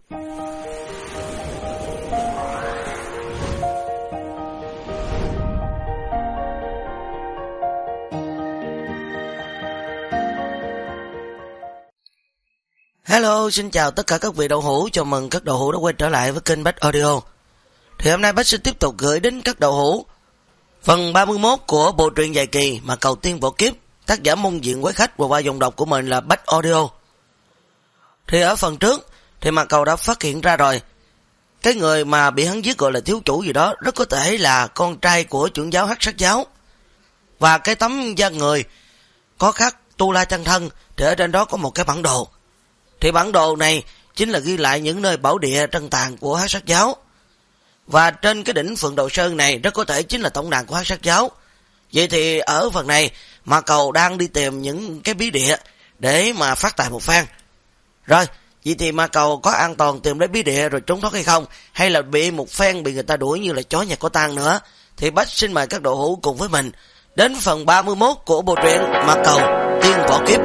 Hello, xin chào tất cả các vị đậu hũ, chào mừng các đậu hũ đã quay trở lại với kênh Bách Audio. Thì hôm nay Bách sẽ tiếp tục gửi đến các đậu hũ phần 31 của bộ truyện dài kỳ mà Cầu Tiên Võ Kiếp, tác giả Môn Diện Quái Khách và qua dòng đọc của mình là Bách Audio. Thì ở phần trước thì mà Cầu đã phát hiện ra rồi, cái người mà bị hắn giết gọi là thiếu chủ gì đó rất có thể là con trai của trưởng giáo Hắc Sát Giáo. Và cái tấm da người có khắc Tu La Chân Thân thì ở trên đó có một cái bản đồ. Thì bản đồ này chính là ghi lại những nơi bảo địa trân tàn của Hắc Sát Giáo. Và trên cái đỉnh Phượng Đầu Sơn này rất có thể chính là tổng đàn của Hắc Sát Giáo. Vậy thì ở phần này mà Cầu đang đi tìm những cái bí địa để mà phát tài một phen. Rồi, vậy thì mà Cầu có an toàn tìm lấy bí địa rồi trốn thoát hay không? Hay là bị một phen bị người ta đuổi như là chó nhà có tang nữa? Thì Bách xin mời các đậu hũ cùng với mình đến phần 31 của bộ truyện mà Cầu Tiên Võ Kiếp.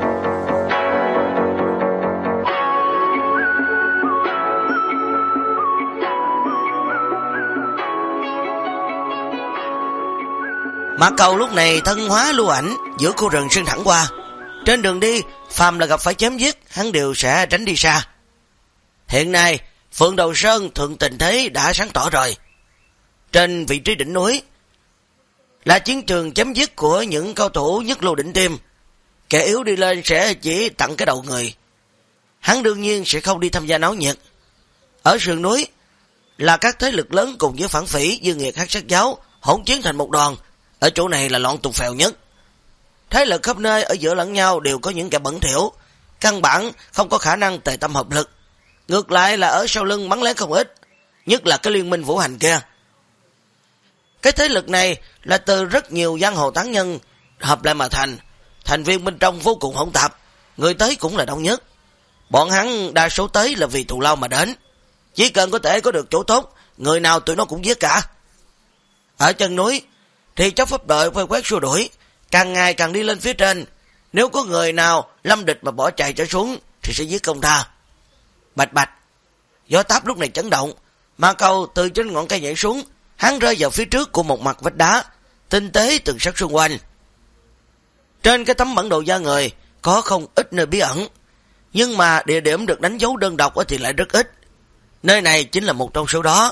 Mã Cầu lúc này thân hóa lưu ảnh giữa khu rừng xuyên thẳng qua. Trên đường đi, phàm là gặp phải chém giết, hắn đều sẽ tránh đi xa. Hiện nay, Phượng Đầu Sơn thượng tình thế đã sáng tỏ rồi. Trên vị trí đỉnh núi là chiến trường chém giết của những cao thủ nhất lưu đỉnh tiêm. Kẻ yếu đi lên sẽ chỉ tặng cái đầu người. Hắn đương nhiên sẽ không đi tham gia náo nhiệt. Ở sườn núi là các thế lực lớn cùng với phản phỉ Dương Nghiệt Hắc Sát Giáo hỗn chiến thành một đoàn. Ở chỗ này là loạn tùng phèo nhất. Thế lực khắp nơi ở giữa lẫn nhau đều có những kẻ bẩn thỉu, căn bản không có khả năng tề tâm hợp lực. Ngược lại là ở sau lưng bắn lén không ít, nhất là cái liên minh vũ hành kia. Cái thế lực này là từ rất nhiều giang hồ tán nhân hợp lại mà thành, thành viên bên trong vô cùng hỗn tạp, người tới cũng là đông nhất. Bọn hắn đa số tới là vì thù lao mà đến, chỉ cần có thể có được chỗ tốt, người nào tụi nó cũng giết cả. Ở chân núi thì chốc pháp đội vây quét xua đuổi, càng ngày càng đi lên phía trên. Nếu có người nào lâm địch mà bỏ chạy trở xuống thì sẽ giết công tha. Bạch bạch, gió táp lúc này chấn động, mà Cầu từ trên ngọn cây nhảy xuống, hắn rơi vào phía trước của một mặt vách đá, tinh tế từng sắc xung quanh. Trên cái tấm bản đồ da người có không ít nơi bí ẩn, nhưng mà địa điểm được đánh dấu đơn độc thì lại rất ít. Nơi này chính là một trong số đó.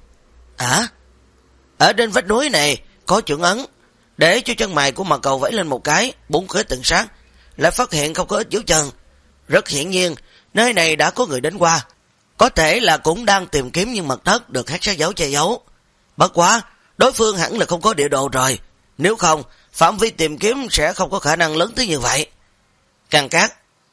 Ở trên vách núi này có chưởng ấn, để cho chân mày của mà Cầu vẫy lên một cái, 4 khế từng sát, lại phát hiện không có ít dấu chân. Rất hiển nhiên, nơi này đã có người đến qua, có thể là cũng đang tìm kiếm những mật thất được Hắc Sát Giáo che giấu. Bất quá, đối phương hẳn là không có địa đồ rồi, nếu không, phạm vi tìm kiếm sẽ không có khả năng lớn tới như vậy. Càng cát,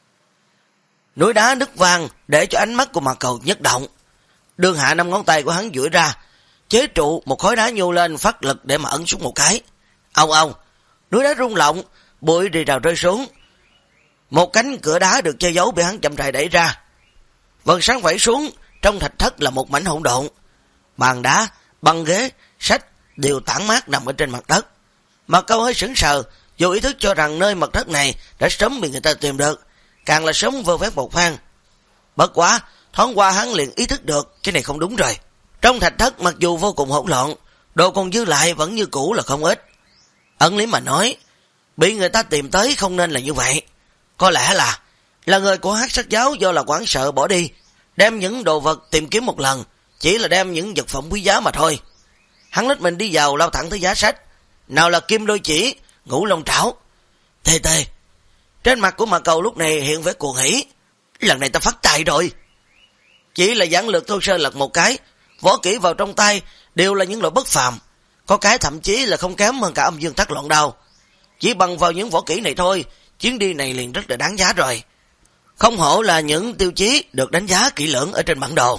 núi đá nứt vang để cho ánh mắt của mà Cầu nhất động. Đường hạ 5 ngón tay của hắn duỗi ra, chế trụ một khối đá nhô lên, phát lực để mà ấn xuống một cái. Ông, núi đá rung động, bụi rì rào rơi xuống. Một cánh cửa đá được che giấu bị hắn chậm rãi đẩy ra. Vầng sáng vẫy xuống, trong thạch thất là một mảnh hỗn độn. Bàn đá, băng ghế, sách đều tản mát nằm ở trên mặt đất. Mà Câu hơi sững sờ, vô ý thức cho rằng nơi mặt đất này đã sớm bị người ta tìm được, càng là sớm vơ vét một phen. Bất quá, thoáng qua hắn liền ý thức được cái này không đúng rồi. Trong thạch thất mặc dù vô cùng hỗn loạn, đồ còn dư lại vẫn như cũ là không ít. Ẩn lý mà nói, bị người ta tìm tới không nên là như vậy. Có lẽ là người của Hắc Sát Giáo do là hoảng sợ bỏ đi, đem những đồ vật tìm kiếm một lần, chỉ là đem những vật phẩm quý giá mà thôi. Hắn lết mình đi vào lao thẳng tới giá sách, nào là kim đôi chỉ, ngũ long trảo. Tê. Trên mặt của mà Cầu lúc này hiện vẻ cuồng hỉ. Lần này ta phát tài rồi. Chỉ là giản lược thô sơ lật một cái, võ kỹ vào trong tay đều là những loại bất phàm, có cái thậm chí là không kém hơn cả âm dương thất loạn đao. Chỉ bằng vào những võ kỹ này thôi, chuyến đi này liền rất là đáng giá rồi. Không hổ là những tiêu chí được đánh giá kỹ lưỡng ở trên bản đồ.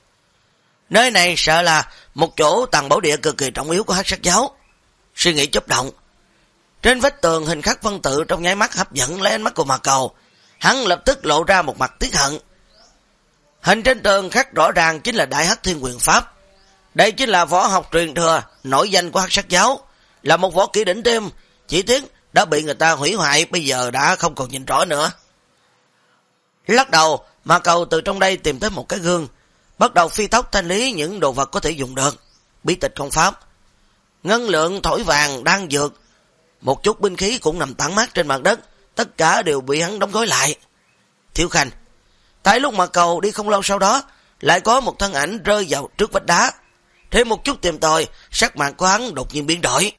Nơi này sợ là một chỗ tàng bảo địa cực kỳ trọng yếu của Hắc Sát Giáo. Suy nghĩ chớp động, trên vách tường hình khắc văn tự trong nháy mắt hấp dẫn lấy ánh mắt của mà Cầu. Hắn lập tức lộ ra một mặt tiếc hận. Hình trên tường khắc rõ ràng chính là Đại Hắc Thiên Quyền Pháp. Đây chính là võ học truyền thừa nổi danh của Hắc Sát Giáo, là một võ kỹ đỉnh tiêm, chỉ tiếc đã bị người ta hủy hoại, bây giờ đã không còn nhìn rõ nữa. Lắc đầu, Mà Cầu từ trong đây tìm tới một cái gương, bắt đầu phi tốc thanh lý những đồ vật có thể dùng được, bí tịch công pháp, ngân lượng, thổi vàng, đan dược, một chút binh khí cũng nằm tản mát trên mặt đất, tất cả đều bị hắn đóng gói lại. Thiếu Khanh, tại lúc mà Cầu đi không lâu sau đó, lại có một thân ảnh rơi vào trước vách đá. Thêm một chút tìm tòi, sắc mặt của hắn đột nhiên biến đổi.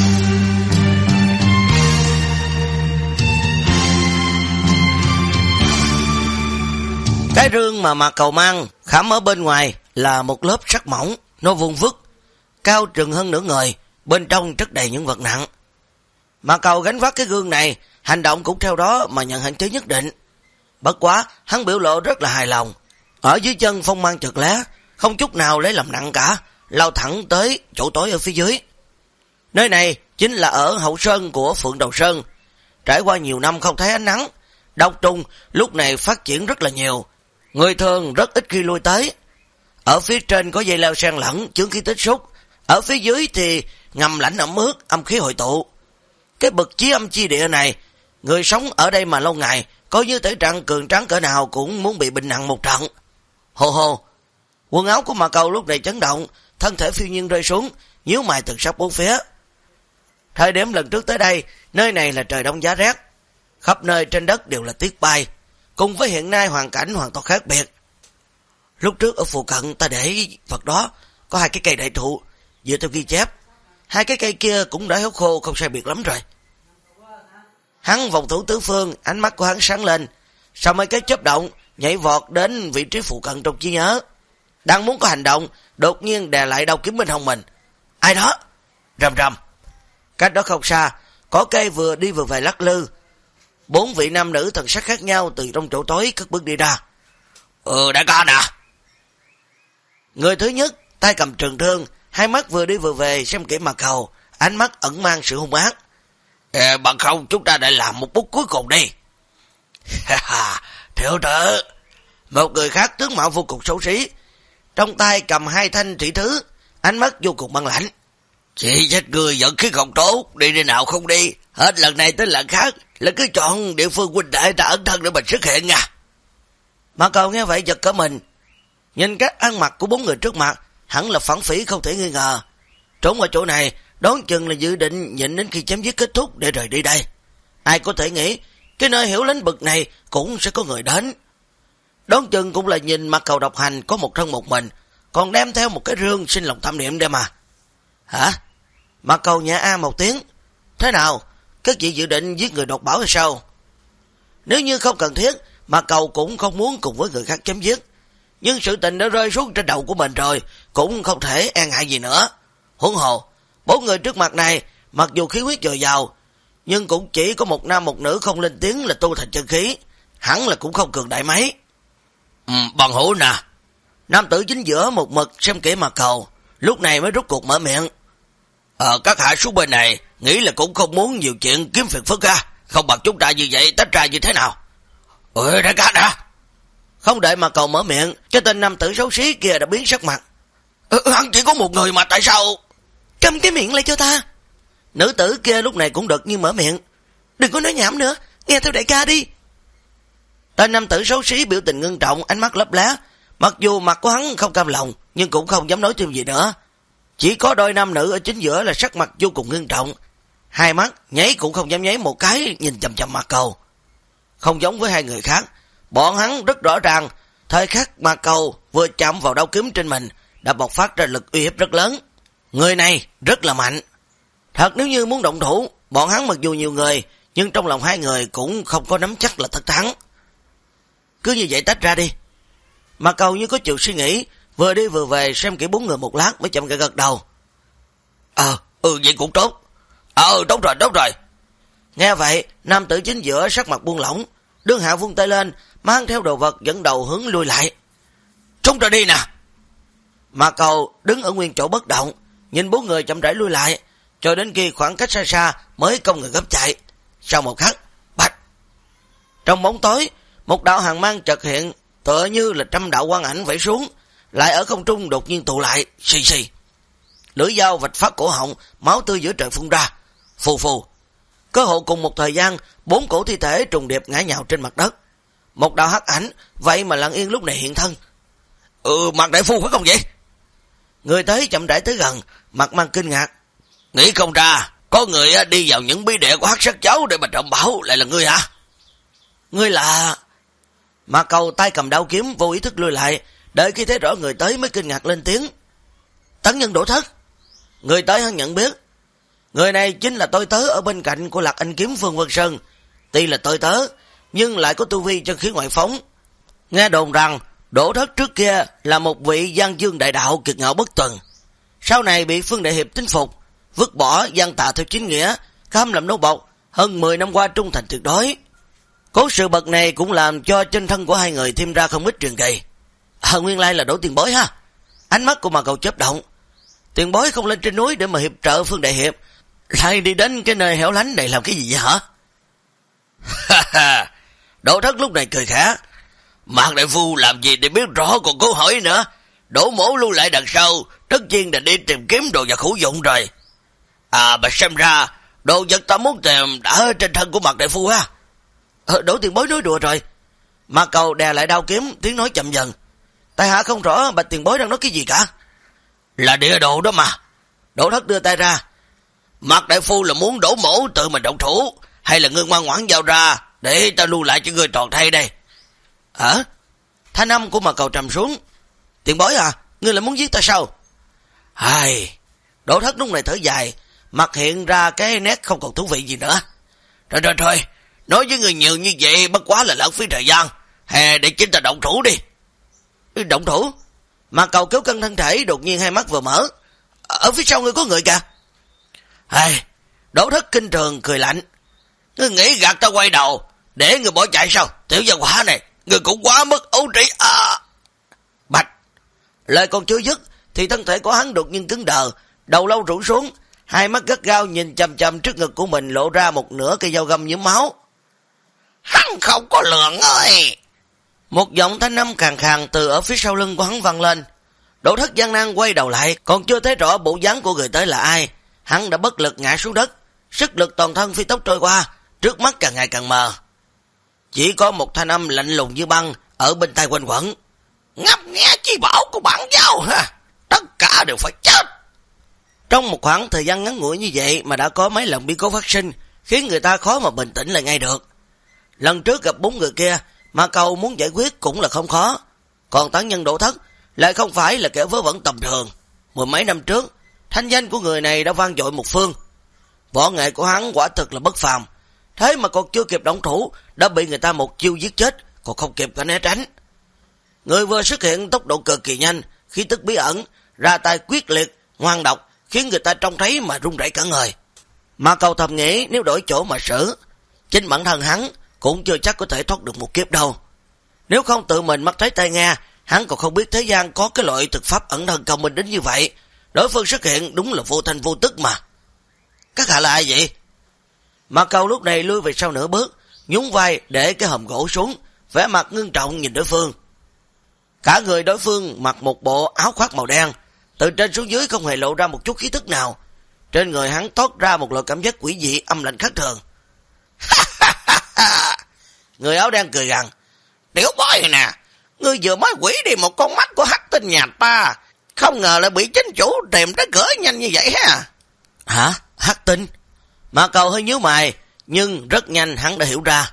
Cái rương mà Cầu mang khảm ở bên ngoài là một lớp sắt mỏng, nó vuông vức, cao chừng hơn nửa người, bên trong chất đầy những vật nặng. Mà Cầu gánh vác cái gương này, hành động cũng theo đó mà nhận hạn chế nhất định. Bất quá, hắn biểu lộ rất là hài lòng. Ở dưới chân phong mang chợt lóe, không chút nào lấy làm nặng cả, lao thẳng tới chỗ tối ở phía dưới. Nơi này chính là ở hậu sơn của Phượng Đầu Sơn. Trải qua nhiều năm không thấy ánh nắng, độc trùng lúc này phát triển rất là nhiều. Người thường rất ít khi lui tới. Ở phía trên có dây leo xen lẫn, chướng khí tích xúc. Ở phía dưới thì ngầm lãnh ẩm ướt, âm khí hội tụ. Cái bậc chí âm chi địa này, người sống ở đây mà lâu ngày, có như thể trạng cường tráng cỡ nào cũng muốn bị bệnh nặng một trận. Hồ hồ, quần áo của Mà Cầu lúc này chấn động, thân thể phiêu nhiên rơi xuống, nhíu mày từng sắp bốn phía. Thời điểm lần trước tới đây, nơi này là trời đông giá rét, khắp nơi trên đất đều là tuyết bay, cùng với hiện nay hoàn cảnh hoàn toàn khác biệt. Lúc trước ở phụ cận ta để vật đó, có hai cái cây đại thụ, dựa theo ghi chép, hai cái cây kia cũng đã héo khô không sai biệt lắm rồi. Hắn vòng thủ tứ phương, ánh mắt của hắn sáng lên, sau mấy cái chớp động, nhảy vọt đến vị trí phụ cận trong trí nhớ. Đang muốn có hành động, đột nhiên đè lại đầu kiếm bên hông mình. Ai đó? Rầm rầm. Cách đó không xa, có cây vừa đi vừa về lắc lư. 4 vị nam nữ thần sắc khác nhau từ trong chỗ tối cất bước đi ra. Đại ca nè. Người thứ nhất, tay cầm trường thương, hai mắt vừa đi vừa về xem kỹ Mà Cầu, ánh mắt ẩn mang sự hung ác. Bằng không chúng ta lại làm một bút cuối cùng đi. Thiếu trợ. Một người khác tướng mạo vô cùng xấu xí, trong tay cầm hai thanh thủy thứ, ánh mắt vô cùng băng lãnh. Chị chết người giận khí không tốt, đi nơi nào không đi, hết lần này tới lần khác là cứ chọn địa phương huynh đại ta ẩn thân để mình xuất hiện nha. Mà Cầu nghe vậy giật cả mình, nhìn cách ăn mặc của 4 người trước mặt, hẳn là phản phỉ không thể nghi ngờ. Trốn ở chỗ này, đoán chừng là dự định nhịn đến khi chém giết kết thúc để rời đi đây. Ai có thể nghĩ, cái nơi hiểu lĩnh bực này cũng sẽ có người đến. Đoán chừng cũng là nhìn Mà Cầu độc hành có một thân một mình, còn đem theo một cái rương sinh lòng tham niệm đây mà. Hả? Mà Cầu nhả một tiếng. Thế nào? Các chị dự định giết người đột bảo hay sao? Nếu như không cần thiết, Mà Cầu cũng không muốn cùng với người khác chém giết. Nhưng sự tình đã rơi xuống trên đầu của mình rồi, cũng không thể e ngại gì nữa. Huống hồ, 4 người trước mặt này, mặc dù khí huyết dồi dào, nhưng cũng chỉ có một nam một nữ không lên tiếng là tu thành chân khí, hẳn là cũng không cường đại mấy. Bằng hữu nè. Nam tử chính giữa một mực xem kỹ Mà Cầu, lúc này mới rút cuộc mở miệng. Các hạ xuống bên này, nghĩ là cũng không muốn nhiều chuyện kiếm phiền phức ha, không bằng chúng ta như vậy tách ra như thế nào? Đại ca đã. Không đợi Mà Cầu mở miệng, cái tên nam tử xấu xí kia đã biến sắc mặt. Hắn chỉ có một người mà tại sao? Câm cái miệng lại cho ta. Nữ tử kia lúc này cũng đột nhiên mở miệng. Đừng có nói nhảm nữa, nghe theo đại ca đi. Tên nam tử xấu xí biểu tình ngưng trọng, ánh mắt lấp lá. Mặc dù mặt của hắn không cam lòng, nhưng cũng không dám nói thêm gì nữa. Chỉ có đôi nam nữ ở chính giữa là sắc mặt vô cùng ngưng trọng. Hai mắt nháy cũng không dám nháy một cái, nhìn chằm chằm Mà Cầu. Không giống với hai người khác, bọn hắn rất rõ ràng, thời khắc Mà Cầu vừa chạm vào đao kiếm trên mình, đã bộc phát ra lực uy hiếp rất lớn. Người này rất là mạnh. Thật nếu như muốn động thủ, bọn hắn mặc dù nhiều người, nhưng trong lòng hai người cũng không có nắm chắc là tất thắng. Cứ như vậy tách ra đi. Mà Cầu như có chịu suy nghĩ, vừa đi vừa về xem kỹ 4 người một lát mới chậm gật đầu. Vậy cũng tốt. Tốt rồi. Nghe vậy, nam tử chính giữa sắc mặt buông lỏng, đương hạ vung tay lên, mang theo đồ vật dẫn đầu hướng lui lại. Chúng ta đi nè. Mà Cầu đứng ở nguyên chỗ bất động, nhìn 4 người chậm rãi lui lại, cho đến khi khoảng cách xa xa mới không ngừng gấp chạy. Sau một khắc, bạch. Trong bóng tối, một đạo hàng mang chợt hiện, tựa như là trăm đạo quang ảnh vẫy xuống, lại ở không trung đột nhiên tụ lại, xì xì. Lưỡi dao vạch phát cổ họng, máu tươi giữa trời phun ra, phù phù. Cơ hộ cùng một thời gian, 4 cổ thi thể trùng điệp ngã nhào trên mặt đất. một đạo hắc ảnh, vậy mà lặng yên lúc này hiện thân. Mạc đại phu phải không vậy? Người tới chậm rãi tới gần, mặt mang kinh ngạc. Nghĩ không ra, có người đi vào những bí địa của hắc sát cháu để mà trộm bảo, lại là ngươi hả? Ngươi là... Mạc Cầu tay cầm đao kiếm vô ý thức lùi lại, đợi khi thấy rõ người tới mới kinh ngạc lên tiếng. Tấn Nhân Đỗ Thất. Người tới hắn nhận biết. Người này chính là tôi tớ ở bên cạnh của Lạc Anh kiếm Phương Vân Sơn. Tuy là tôi tớ, nhưng lại có tu vi chân khí ngoại phóng. Nghe đồn rằng Đỗ Thất trước kia là một vị Giang Dương đại đạo kiệt ngạo bất tuần. Sau này bị Phương Đại Hiệp tín phục, vứt bỏ gian tà theo chính nghĩa, cam làm nô bộc, hơn 10 năm qua trung thành tuyệt đối. Cố sự bậc này cũng làm cho trên thân của hai người thêm ra không ít truyền kỳ. Nguyên lai là Đỗ tiền bối ha. Ánh mắt của Mạc Cầu chớp động. Tiền bối không lên trên núi để mà hiệp trợ Phương Đại Hiệp, lại đi đến cái nơi hẻo lánh này làm cái gì vậy hả? Đỗ Thất lúc này cười khẽ. Mạc đại phu làm gì để biết rõ còn cố hỏi nữa. Đỗ mổ lưu lại đằng sau, tất nhiên là đi tìm kiếm đồ vật hữu dụng rồi. Mà xem ra đồ vật ta muốn tìm đã ở trên thân của Mạc đại phu ha. Đỗ tiền bối nói đùa rồi. Mạc Cầu đè lại đao kiếm, tiếng nói chậm dần. Tại hạ không rõ bạch tiền bối đang nói cái gì cả. Là địa đồ đó mà. Đỗ Thất đưa tay ra. Mạc đại phu là muốn Đỗ mổ tự mình động thủ, hay là ngươi ngoan ngoãn giao ra để ta lưu lại cho ngươi tròn thay đây? Thanh âm của Mạc Cầu trầm xuống. Tiền bối à, ngươi là muốn giết ta sao? Đỗ Thất lúc này thở dài, mặt hiện ra cái nét không còn thú vị gì nữa. Thôi, nói với người nhiều như vậy bất quá là lãng phí thời gian. Hè, để chính ta động thủ đi. Động thủ? Mạc Cầu kéo cân thân thể, đột nhiên hai mắt vừa mở. Ở phía sau ngươi có người kìa. Đỗ Thất kinh thường cười lạnh. Ngươi nghĩ gạt ta quay đầu để người bỏ chạy sao? Tiểu gia hỏa này, người cũng quá mất ấu trị. Bạch. Lời còn chưa dứt thì thân thể của hắn đột nhiên cứng đờ, đầu lâu rũ xuống, hai mắt gắt gao nhìn chằm chằm trước ngực của mình, lộ ra một nửa cây dao găm nhiễm máu. Hắn không có lượng ơi. Một giọng thanh âm khàn khàn từ ở phía sau lưng của hắn vang lên. Đỗ Thất gian nan quay đầu lại, còn chưa thấy rõ bộ dáng của người tới là ai. Hắn đã bất lực ngã xuống đất, sức lực toàn thân phi tốc trôi qua, trước mắt càng ngày càng mờ. Chỉ có một thanh âm lạnh lùng như băng ở bên tai quanh quẩn. Ngấp nghe chi bảo của bản giáo ha, tất cả đều phải chết. Trong một khoảng thời gian ngắn ngủi như vậy mà đã có mấy lần biến cố phát sinh, khiến người ta khó mà bình tĩnh lại ngay được. Lần trước gặp 4 người kia, Mạc Cầu muốn giải quyết cũng là không khó. Còn Tấn Nhân Đỗ Thất lại không phải là kẻ vớ vẩn tầm thường. 10 mấy năm trước, thanh danh của người này đã vang dội một phương. Võ nghệ của hắn quả thực là bất phàm, thế mà còn chưa kịp động thủ đã bị người ta một chiêu giết chết, còn không kịp cả né tránh. Người vừa xuất hiện tốc độ cực kỳ nhanh, khí tức bí ẩn, ra tay quyết liệt, ngoan độc, khiến người ta trông thấy mà run rẩy cả người. Mạc Cầu thầm nghĩ nếu đổi chỗ mà xử, chính bản thân hắn cũng chưa chắc có thể thoát được một kiếp đâu. Nếu không tự mình mắt thấy tai nghe, hắn còn không biết thế gian có cái loại thực pháp ẩn thân cao minh đến như vậy. Đối phương xuất hiện đúng là vô thanh vô tức mà. Các hạ là ai vậy? Mạc Cầu lúc này lui về sau nửa bước, nhún vai để cái hòm gỗ xuống, vẻ mặt ngưng trọng nhìn đối phương. Cả người đối phương mặc một bộ áo khoác màu đen, từ trên xuống dưới không hề lộ ra một chút khí tức nào. Trên người hắn thoát ra một loại cảm giác quỷ dị âm lạnh khác thường. Người áo đen cười gằn. Tiểu bối nè, ngươi vừa mới quỷ đi một con mắt của Hắc Tinh nhà ta, không ngờ lại bị chính chủ tìm tới cửa nhanh như vậy ha. Hả? Hắc Tinh? Mạc Cầu hơi nhíu mày, nhưng rất nhanh hắn đã hiểu ra.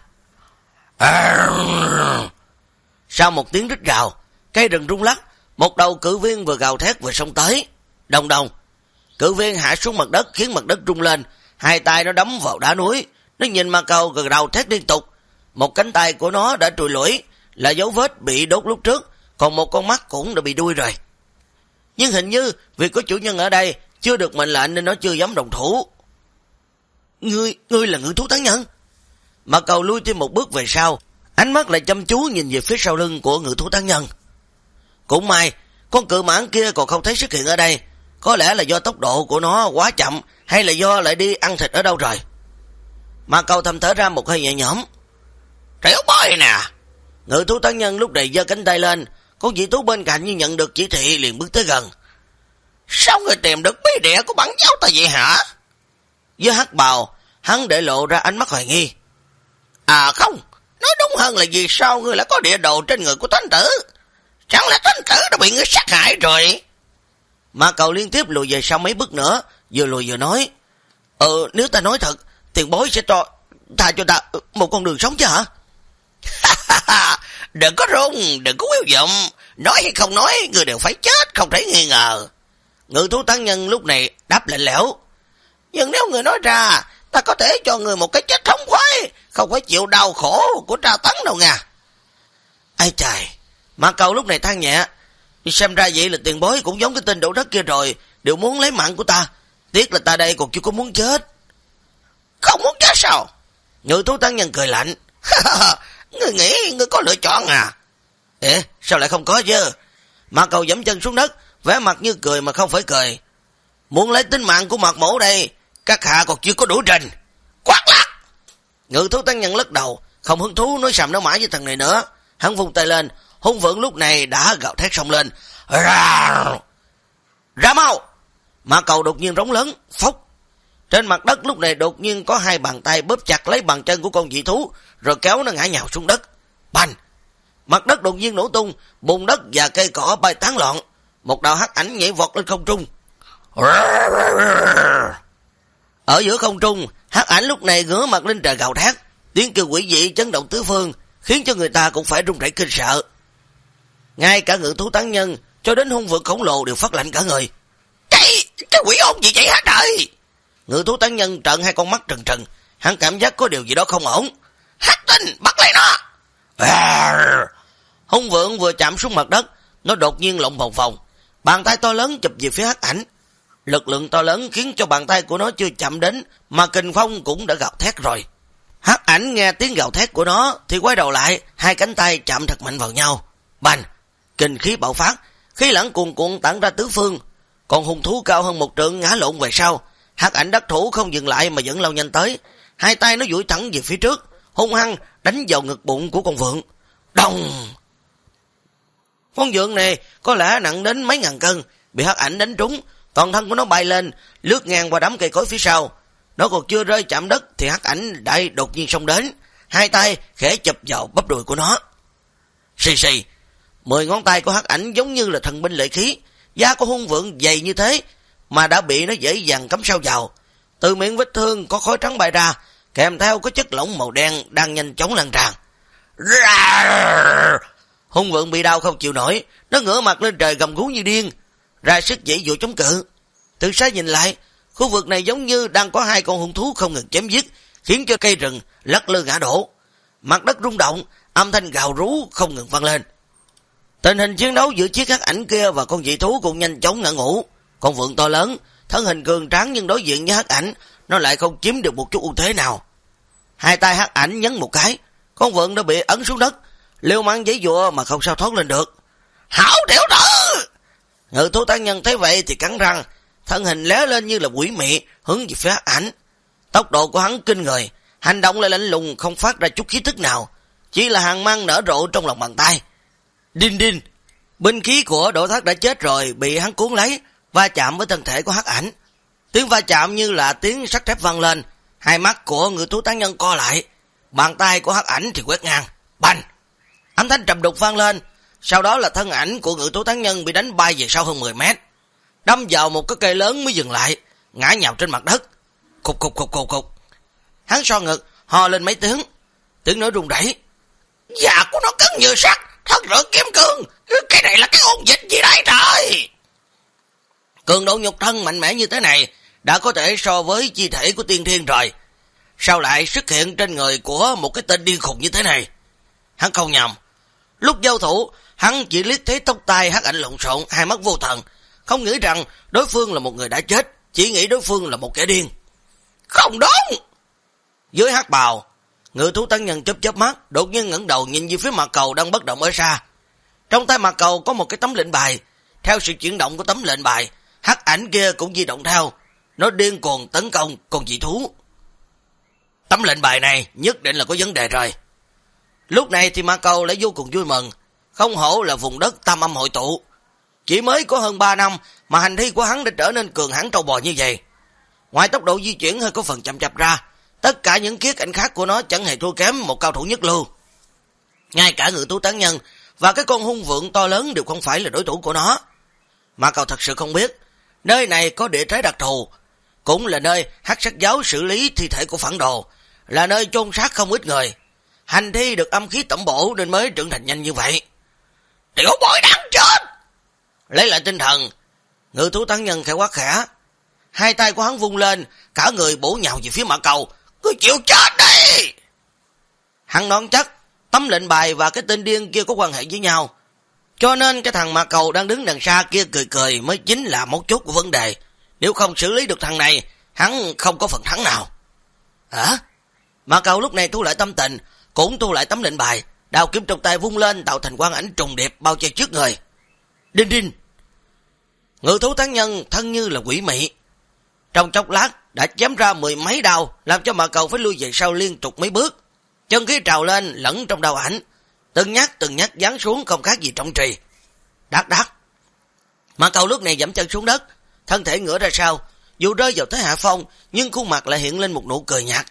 Sau một tiếng rít gào, cây rừng rung lắc, một đầu cự viên vừa gào thét vừa xông tới. Đồng đồng, cự viên hạ xuống mặt đất khiến mặt đất rung lên, hai tay nó đấm vào đá núi, nó nhìn Mạc Cầu gật đầu thét liên tục. Một cánh tay của nó đã trùi lũi, là dấu vết bị đốt lúc trước, còn một con mắt cũng đã bị đuôi rồi. Nhưng hình như vì có chủ nhân ở đây chưa được mệnh lệnh nên nó chưa dám đồng thủ. Ngươi là ngự thú Tấn Nhân? Mạc Cầu lui thêm một bước về sau, ánh mắt lại chăm chú nhìn về phía sau lưng của ngự thú Tấn Nhân. Cũng may con cự mãng kia còn không thấy xuất hiện ở đây, có lẽ là do tốc độ của nó quá chậm, hay là do lại đi ăn thịt ở đâu rồi. Mạc Cầu thầm thở ra một hơi nhẹ nhõm. Tiểu bối nè. Ngự thú Tấn Nhân lúc này giơ cánh tay lên, con dị thú bên cạnh như nhận được chỉ thị liền bước tới gần. Sao người tìm được bí địa của bản giáo ta vậy hả? Với hắc bào, hắn để lộ ra ánh mắt hoài nghi. Không, Nói đúng hơn là vì sao ngươi lại có địa đồ trên người của thánh tử? Chẳng lẽ thánh tử đã bị ngươi sát hại rồi? Ma Cầu liên tiếp lùi về sau mấy bước nữa, vừa lùi vừa nói. Nếu ta nói thật, tiền bối sẽ tha cho ta một con đường sống chứ hả? Đừng có run, đừng có quýu vọng. Nói hay không nói, người đều phải chết, không thể nghi ngờ. Ngự thú tăng nhân lúc này đáp lạnh lẽo. Nhưng nếu người nói ra, ta có thể cho người một cái chết thống khoái, không phải chịu đau khổ của tra tấn đâu nha. Ai trời, Ma Cầu lúc này than nhẹ. Xem ra vậy là tiền bối cũng giống cái tên đổ đất kia rồi, đều muốn lấy mạng của ta. Tiếc là ta đây còn chưa có muốn chết. Không muốn chết sao? Ngự thú tăng nhân cười lạnh. Ngươi nghĩ ngươi có lựa chọn à? Sao lại không có chứ? Ma Cầu giẫm chân xuống đất, vẻ mặt như cười mà không phải cười. Muốn lấy tính mạng của Mạc Mỗ đây, các hạ còn chưa có đủ trình. Quát lắc! Ngự thú tăng nhân lắc đầu, không hứng thú nói sầm nói mãi với thằng này nữa. Hắn vung tay lên, hung vượng lúc này đã gào thét xông lên. Ra mau! Ma Cầu đột nhiên rống lớn, phốc. Trên mặt đất lúc này đột nhiên có hai bàn tay bóp chặt lấy bàn chân của con dị thú, rồi kéo nó ngã nhào xuống đất. Bành! Mặt đất đột nhiên nổ tung, bùn đất và cây cỏ bay tán loạn. Một đạo hắc ảnh nhảy vọt lên không trung. Ở giữa không trung, hắc ảnh lúc này ngửa mặt lên trời gào thét, tiếng kêu quỷ dị chấn động tứ phương, khiến cho người ta cũng phải run rẩy kinh sợ. Ngay cả ngự thú tăng nhân cho đến hung vượng khổng lồ đều phát lạnh cả người. Cái quỷ ôn gì vậy hả trời? Ngự thú tăng nhân trợn hai con mắt trừng trừng, hắn cảm giác có điều gì đó không ổn. Hắc tinh, bắt lấy nó! Hung vượng vừa chạm xuống mặt đất, nó đột nhiên lộn vòng vòng, bàn tay to lớn chụp về phía hắc ảnh. Lực lượng to lớn khiến cho bàn tay của nó chưa chạm đến mà kình phong cũng đã gào thét rồi. Hắc ảnh nghe tiếng gào thét của nó thì quay đầu lại, hai cánh tay chạm thật mạnh vào nhau. Bành! Kình khí bạo phát, khí lãng cuồn cuộn tản ra tứ phương. Còn hung thú cao hơn một trượng ngã lộn về sau. Hắc ảnh đắc thủ không dừng lại mà vẫn lao nhanh tới, hai tay nó duỗi thẳng về phía trước, hung hăng đánh vào ngực bụng của con vượn. Đùng! Con vượn này có lẽ nặng đến mấy ngàn cân, bị hắc ảnh đánh trúng, toàn thân của nó bay lên, lướt ngang qua đám cây cối phía sau. Nó còn chưa rơi chạm đất thì hắc ảnh đã đột nhiên xông đến, hai tay khẽ chụp vào bắp đùi của nó. Xì xì, 10 ngón tay của hắc ảnh giống như là thần binh lợi khí, da của hung vượn dày như thế mà đã bị nó dễ dàng cắm sâu vào. Từ miệng vết thương có khói trắng bay ra, kèm theo có chất lỏng màu đen đang nhanh chóng lan tràn. Hung vượn bị đau không chịu nổi, nó ngửa mặt lên trời gầm rú như điên, ra sức giãy giụa chống cự. Từ xa nhìn lại, khu vực này giống như đang có hai con hung thú không ngừng chém giết, khiến cho cây rừng lắc lư ngã đổ. Mặt đất rung động, âm thanh gào rú không ngừng vang lên. Tình hình chiến đấu giữa chiếc hắc ảnh kia và con dị thú cũng nhanh chóng ngã ngủ. Con vượn to lớn, thân hình cường tráng nhưng đối diện với hắc ảnh, nó lại không chiếm được một chút ưu thế nào. Hai tay hắc ảnh nhấn một cái, con vượn đã bị ấn xuống đất, liều mạng giãy giụa mà không sao thoát lên được. Hảo tiểu tử! Ngự thú tăng nhân thấy vậy thì cắn răng, thân hình lé lên như là quỷ mị hướng về phía hắc ảnh. Tốc độ của hắn kinh người, hành động lại lạnh lùng không phát ra chút khí tức nào, chỉ là hàn mang nở rộ trong lòng bàn tay. Đinh đinh, binh khí của Đỗ Thác đã chết rồi bị hắn cuốn lấy, va chạm với thân thể của hắc ảnh. Tiếng va chạm như là tiếng sắt thép vang lên, hai mắt của ngự thú tán nhân co lại, bàn tay của hắc ảnh thì quét ngang. Bành! Âm thanh trầm đục vang lên, sau đó là thân ảnh của ngự thú tán nhân bị đánh bay về sau hơn 10 mét, đâm vào một cái cây lớn mới dừng lại, ngã nhào trên mặt đất. Cục cục cục cục cục. Hắn so ngực, ho lên mấy tiếng nói run rẩy. Da của nó cứng như sắt, thân rửa kiếm cương, cái này là cái ôn dịch gì đấy trời. Cường độ nhục thân mạnh mẽ như thế này đã có thể so với chi thể của tiên thiên rồi, sao lại xuất hiện trên người của một cái tên điên khùng như thế này? Hắn không nhầm, lúc giao thủ hắn chỉ liếc thấy tóc tai hắc ảnh lộn xộn, hai mắt vô thần, không nghĩ rằng đối phương là một người đã chết, chỉ nghĩ đối phương là một kẻ điên. Không đúng! Dưới hắc bào, ngự thú tăng nhân chớp mắt, đột nhiên ngẩng đầu nhìn về phía Mạc Cầu đang bất động ở xa. Trong tay Mạc Cầu có một cái tấm lệnh bài, theo sự chuyển động của tấm lệnh bài, hắc ảnh kia cũng di động theo, nó điên cuồng tấn công con dị thú. Tấm lệnh bài này nhất định là có vấn đề rồi. Lúc này thì Mạc Cầu lại vô cùng vui mừng, không hổ là vùng đất tam âm hội tụ. Chỉ mới có hơn 3 năm mà hành thi của hắn đã trở nên cường hãn trâu bò như vậy. Ngoài tốc độ di chuyển hơi có phần chậm chạp ra, tất cả những khía cạnh khác của nó chẳng hề thua kém một cao thủ nhất lưu. Ngay cả Ngự Thú Tán Nhân và cái con hung vượng to lớn đều không phải là đối thủ của nó. Mà cậu thật sự không biết, nơi này có địa trái đặc thù, cũng là nơi Hắc Sát Giáo xử lý thi thể của phản đồ, là nơi chôn xác không ít người. Hành thi được âm khí tẩm bổ nên mới trưởng thành nhanh như vậy. Tiểu bối đáng chết! Lấy lại tinh thần, Ngự Thú Tán Nhân khẽ quát khẽ. Hai tay của hắn vung lên, cả người bổ nhào về phía Mã Cầu. Cứ chịu chết đi! Hắn đoán chắc tấm lệnh bài và cái tên điên kia có quan hệ với nhau, cho nên cái thằng Mã Cầu đang đứng đằng xa kia cười cười mới chính là mấu chốt của vấn đề. Nếu không xử lý được thằng này, hắn không có phần thắng nào. Hả? Mã Cầu lúc này thu lại tâm tình, cũng thu lại tấm lệnh bài, đao kiếm trong tay vung lên tạo thành quang ảnh trùng điệp bao che trước người. Đinh đinh! Ngự Thú Tán Nhân thân như là quỷ mị, trong chốc lát đã chém ra 10 mấy đao, làm cho Mã Cầu phải lui về sau liên tục mấy bước. Chân khí trào lên lẫn trong đao ảnh, từng nhát giáng xuống không khác gì trọng trì. Đát đát! Mã Cầu lúc này giẫm chân xuống đất, thân thể ngửa ra sau, dù rơi vào thế hạ phong, nhưng khuôn mặt lại hiện lên một nụ cười nhạt.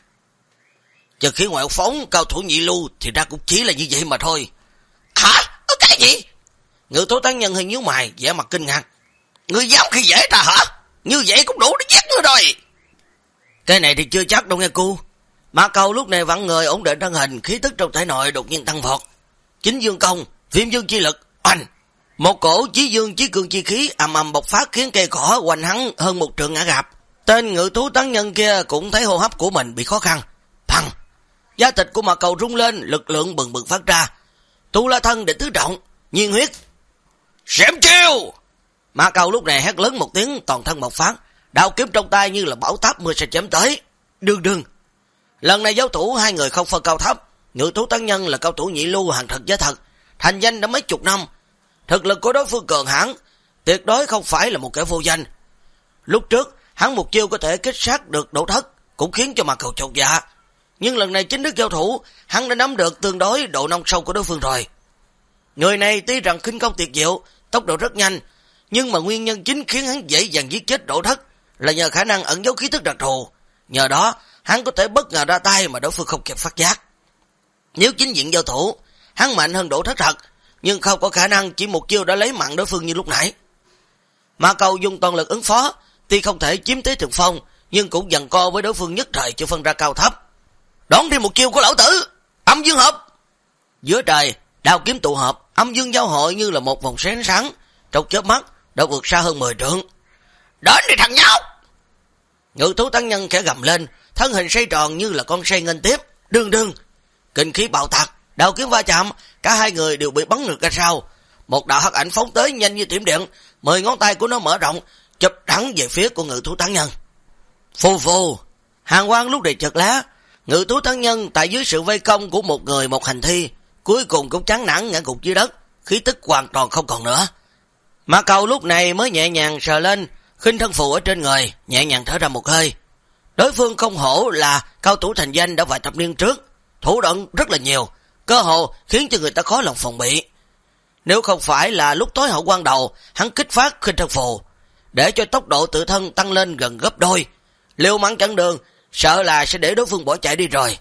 Chân khí ngoại phóng, cao thủ nhị lưu thì ra cũng chỉ là như vậy mà thôi. Hả? Cái gì? Ngự Thú Tán Nhân hơi nhíu mày, vẻ mặt kinh ngạc. Ngươi dám khi dễ ta hả? Như vậy cũng đủ để giết ngươi rồi. Cái này thì chưa chắc đâu nghe cô. Mã Cầu lúc này vặn người ổn định thân hình, khí tức trong thể nội đột nhiên tăng vọt. Chính dương công, viêm dương chi lực, oanh! Một cổ chí dương chí cường chi khí ầm ầm bộc phát khiến cây cỏ quanh hắn hơn một trượng ngã gạp. Tên Ngự Thú Tán Nhân kia cũng thấy hô hấp của mình bị khó khăn. Phăng! Da thịt của Mã Cầu rung lên, lực lượng bừng bừng phát ra. Tu La thân để tứ trọng, nhiên huyết. Xem chiêu! Mã Cầu lúc này hét lớn một tiếng, toàn thân bộc phát, đao kiếm trong tay như là bão táp mưa sẽ chém tới. Đương. Lần này giao thủ hai người không phân cao thấp. Ngự Thú Tán Nhân là cao thủ nhị lưu hàng thật giá thật, thành danh đã mấy chục năm. Thực lực của đối phương cường hãn, tuyệt đối không phải là một kẻ vô danh. Lúc trước hắn một chiêu có thể kích sát được Đỗ Thất, cũng khiến cho Mã Cầu chột dạ. Nhưng lần này chính thức giao thủ, hắn đã nắm được tương đối độ nông sâu của đối phương rồi. Người này tuy rằng khinh công tuyệt diệu, tốc độ rất nhanh, nhưng mà nguyên nhân chính khiến hắn dễ dàng giết chết Đỗ Thất là nhờ khả năng ẩn giấu khí tức đặc thù. Nhờ đó, hắn có thể bất ngờ ra tay mà đối phương không kịp phát giác. Nếu chính diện giao thủ, hắn mạnh hơn Đỗ Thất thật, nhưng không có khả năng chỉ một chiêu đã lấy mạng đối phương như lúc nãy. Mã Cầu dùng toàn lực ứng phó, tuy không thể chiếm thế thượng phong, nhưng cũng giằng co với đối phương nhất thời chưa phân ra cao thấp. Đón thêm một chiêu của lão tử, âm dương hợp. Giữa trời, đao kiếm tụ hợp, âm dương giao hội như là một vòng sáng sáng, trong chớp mắt đã vượt xa hơn 10 trượng. Đến đi thằng nhóc! Ngự Thú Tán Nhân khẽ gầm lên, thân hình xoay tròn như là con say nghênh tiếp. Đương, kinh khí bạo tạc, đao kiếm va chạm, cả hai người đều bị bắn ngược ra sau. Một đạo hắc ảnh phóng tới nhanh như tiệm điện, 10 ngón tay của nó mở rộng, chụp thẳng về phía của Ngự Thú Tán Nhân. Phù, hàng quang lúc này chợt lá. Ngự Thú Tán Nhân tại dưới sự vây công của một người một hành thi, cuối cùng cũng chán nản ngã gục dưới đất, khí tức hoàn toàn không còn nữa. Mã Cầu lúc này mới nhẹ nhàng sờ lên khinh thân phù ở trên người, nhẹ nhàng thở ra một hơi. Đối phương không hổ là cao thủ thành danh đã vài thập niên trước, thủ đoạn rất là nhiều, cơ hồ khiến cho người ta khó lòng phòng bị. Nếu không phải là lúc tối hậu quan đầu hắn kích phát khinh thân phù, để cho tốc độ tự thân tăng lên gần gấp đôi, liều mạng chặn đường, sợ là sẽ để đối phương bỏ chạy đi rồi.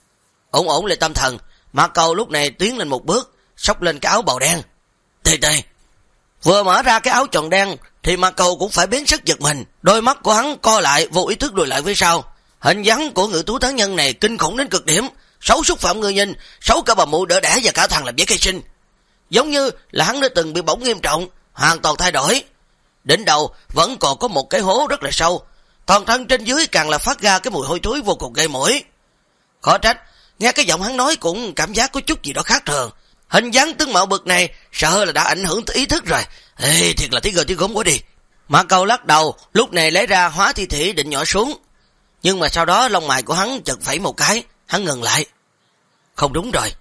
Ổn lại tâm thần, Mã Cầu lúc này tiến lên một bước, xốc lên cái áo bào đen. Tê. Vừa mở ra cái áo tròn đen thì Mã Cầu cũng phải biến sắc giật mình, đôi mắt của hắn co lại, vô ý thức lùi lại phía sau. Hình dáng của Ngự Thú Tán Nhân này kinh khủng đến cực điểm, xấu xúc phạm người nhìn, xấu cả bà mụ đỡ đẻ và cả thằng làm giấy cây sinh. Giống như là hắn đã từng bị bỏng nghiêm trọng, hoàn toàn thay đổi. Đỉnh đầu vẫn còn có một cái hố rất là sâu, toàn thân trên dưới càng là phát ra cái mùi hôi thối vô cùng gây mũi. Khó trách, nghe cái giọng hắn nói cũng cảm giác có chút gì đó khác thường. Hình dáng tướng mạo bực này sợ là đã ảnh hưởng tới ý thức rồi. Ê, thiệt là tí gớm quá đi. Mã Cầu lắc đầu, lúc này lấy ra hóa thi thể định nhỏ xuống. Nhưng mà sau đó lông mày của hắn chợt phẩy một cái, hắn ngừng lại. Không đúng rồi.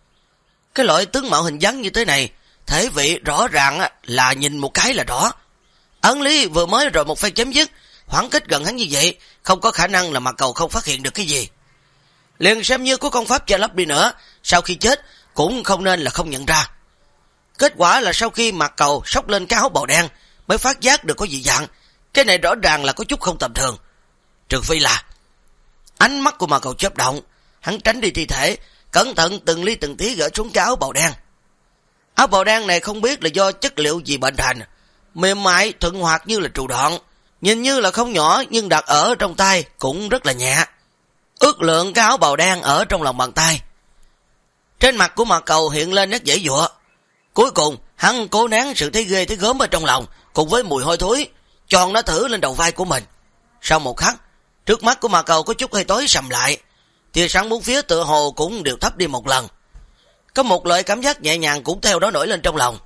Cái loại tướng mạo hình dáng như thế này, thể vị rõ ràng là nhìn một cái là rõ. Ấn lý vừa mới rồi một phen chém dứt, khoảng cách gần hắn như vậy, không có khả năng là Mã Cầu không phát hiện được cái gì. Liền xem như có công pháp che lấp đi nữa, sau khi chết cũng không nên là không nhận ra. Kết quả là sau khi Mã Cầu xốc lên cái áo bào đen mới phát giác được có dị dạng. Cái này rõ ràng là có chút không tầm thường. Trừ phi là ánh mắt của Mã Cầu chớp động, hắn tránh đi thi thể, cẩn thận từng ly từng tí gỡ xuống cái áo bào đen. Áo bào đen này không biết là do chất liệu gì bệnh thành, mềm mại thuận hoạt như là trụ đoạn, nhìn như là không nhỏ nhưng đặt ở trong tay cũng rất là nhẹ. Ước lượng cái áo bào đen ở trong lòng bàn tay. Trên mặt của Mạc Cầu hiện lên nét giãy giụa. Cuối cùng hắn cố nén sự thấy ghê thấy gớm ở trong lòng, cùng với mùi hôi thối, tròn nó thử lên đầu vai của mình. Sau một khắc, trước mắt của Mạc Cầu có chút hơi tối sầm lại, tia sáng bốn phía tựa hồ cũng đều thấp đi một lần. Có một loại cảm giác nhẹ nhàng cũng theo đó nổi lên trong lòng.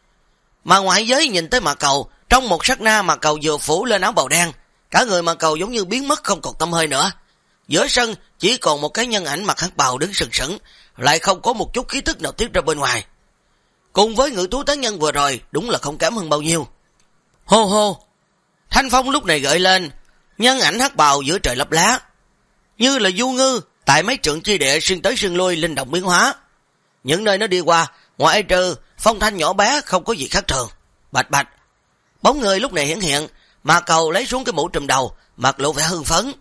Mà ngoại giới nhìn tới Mạc Cầu, trong một sát na Mạc Cầu vừa phủ lên áo bào đen, cả người Mạc Cầu giống như biến mất không còn tăm hơi nữa. Giữa sân chỉ còn một cái nhân ảnh mặc hắc bào đứng sừng sững, lại không có một chút khí tức nào tiết ra bên ngoài. Cùng với ngự thú tán nhân vừa rồi, đúng là không kém hơn bao nhiêu. Hô hô, thanh phong lúc này gợi lên, nhân ảnh hắc bào giữa trời lấp lá, như là du ngư tại mấy trượng chi địa xuyên tới xuyên lui linh động biến hóa. Những nơi nó đi qua, ngoại trừ phong thanh nhỏ bé không có gì khác thường. Bạch bạch, bóng người lúc này hiển hiện, Mạc Cầu lấy xuống cái mũ trùm đầu, mặt lộ vẻ hưng phấn.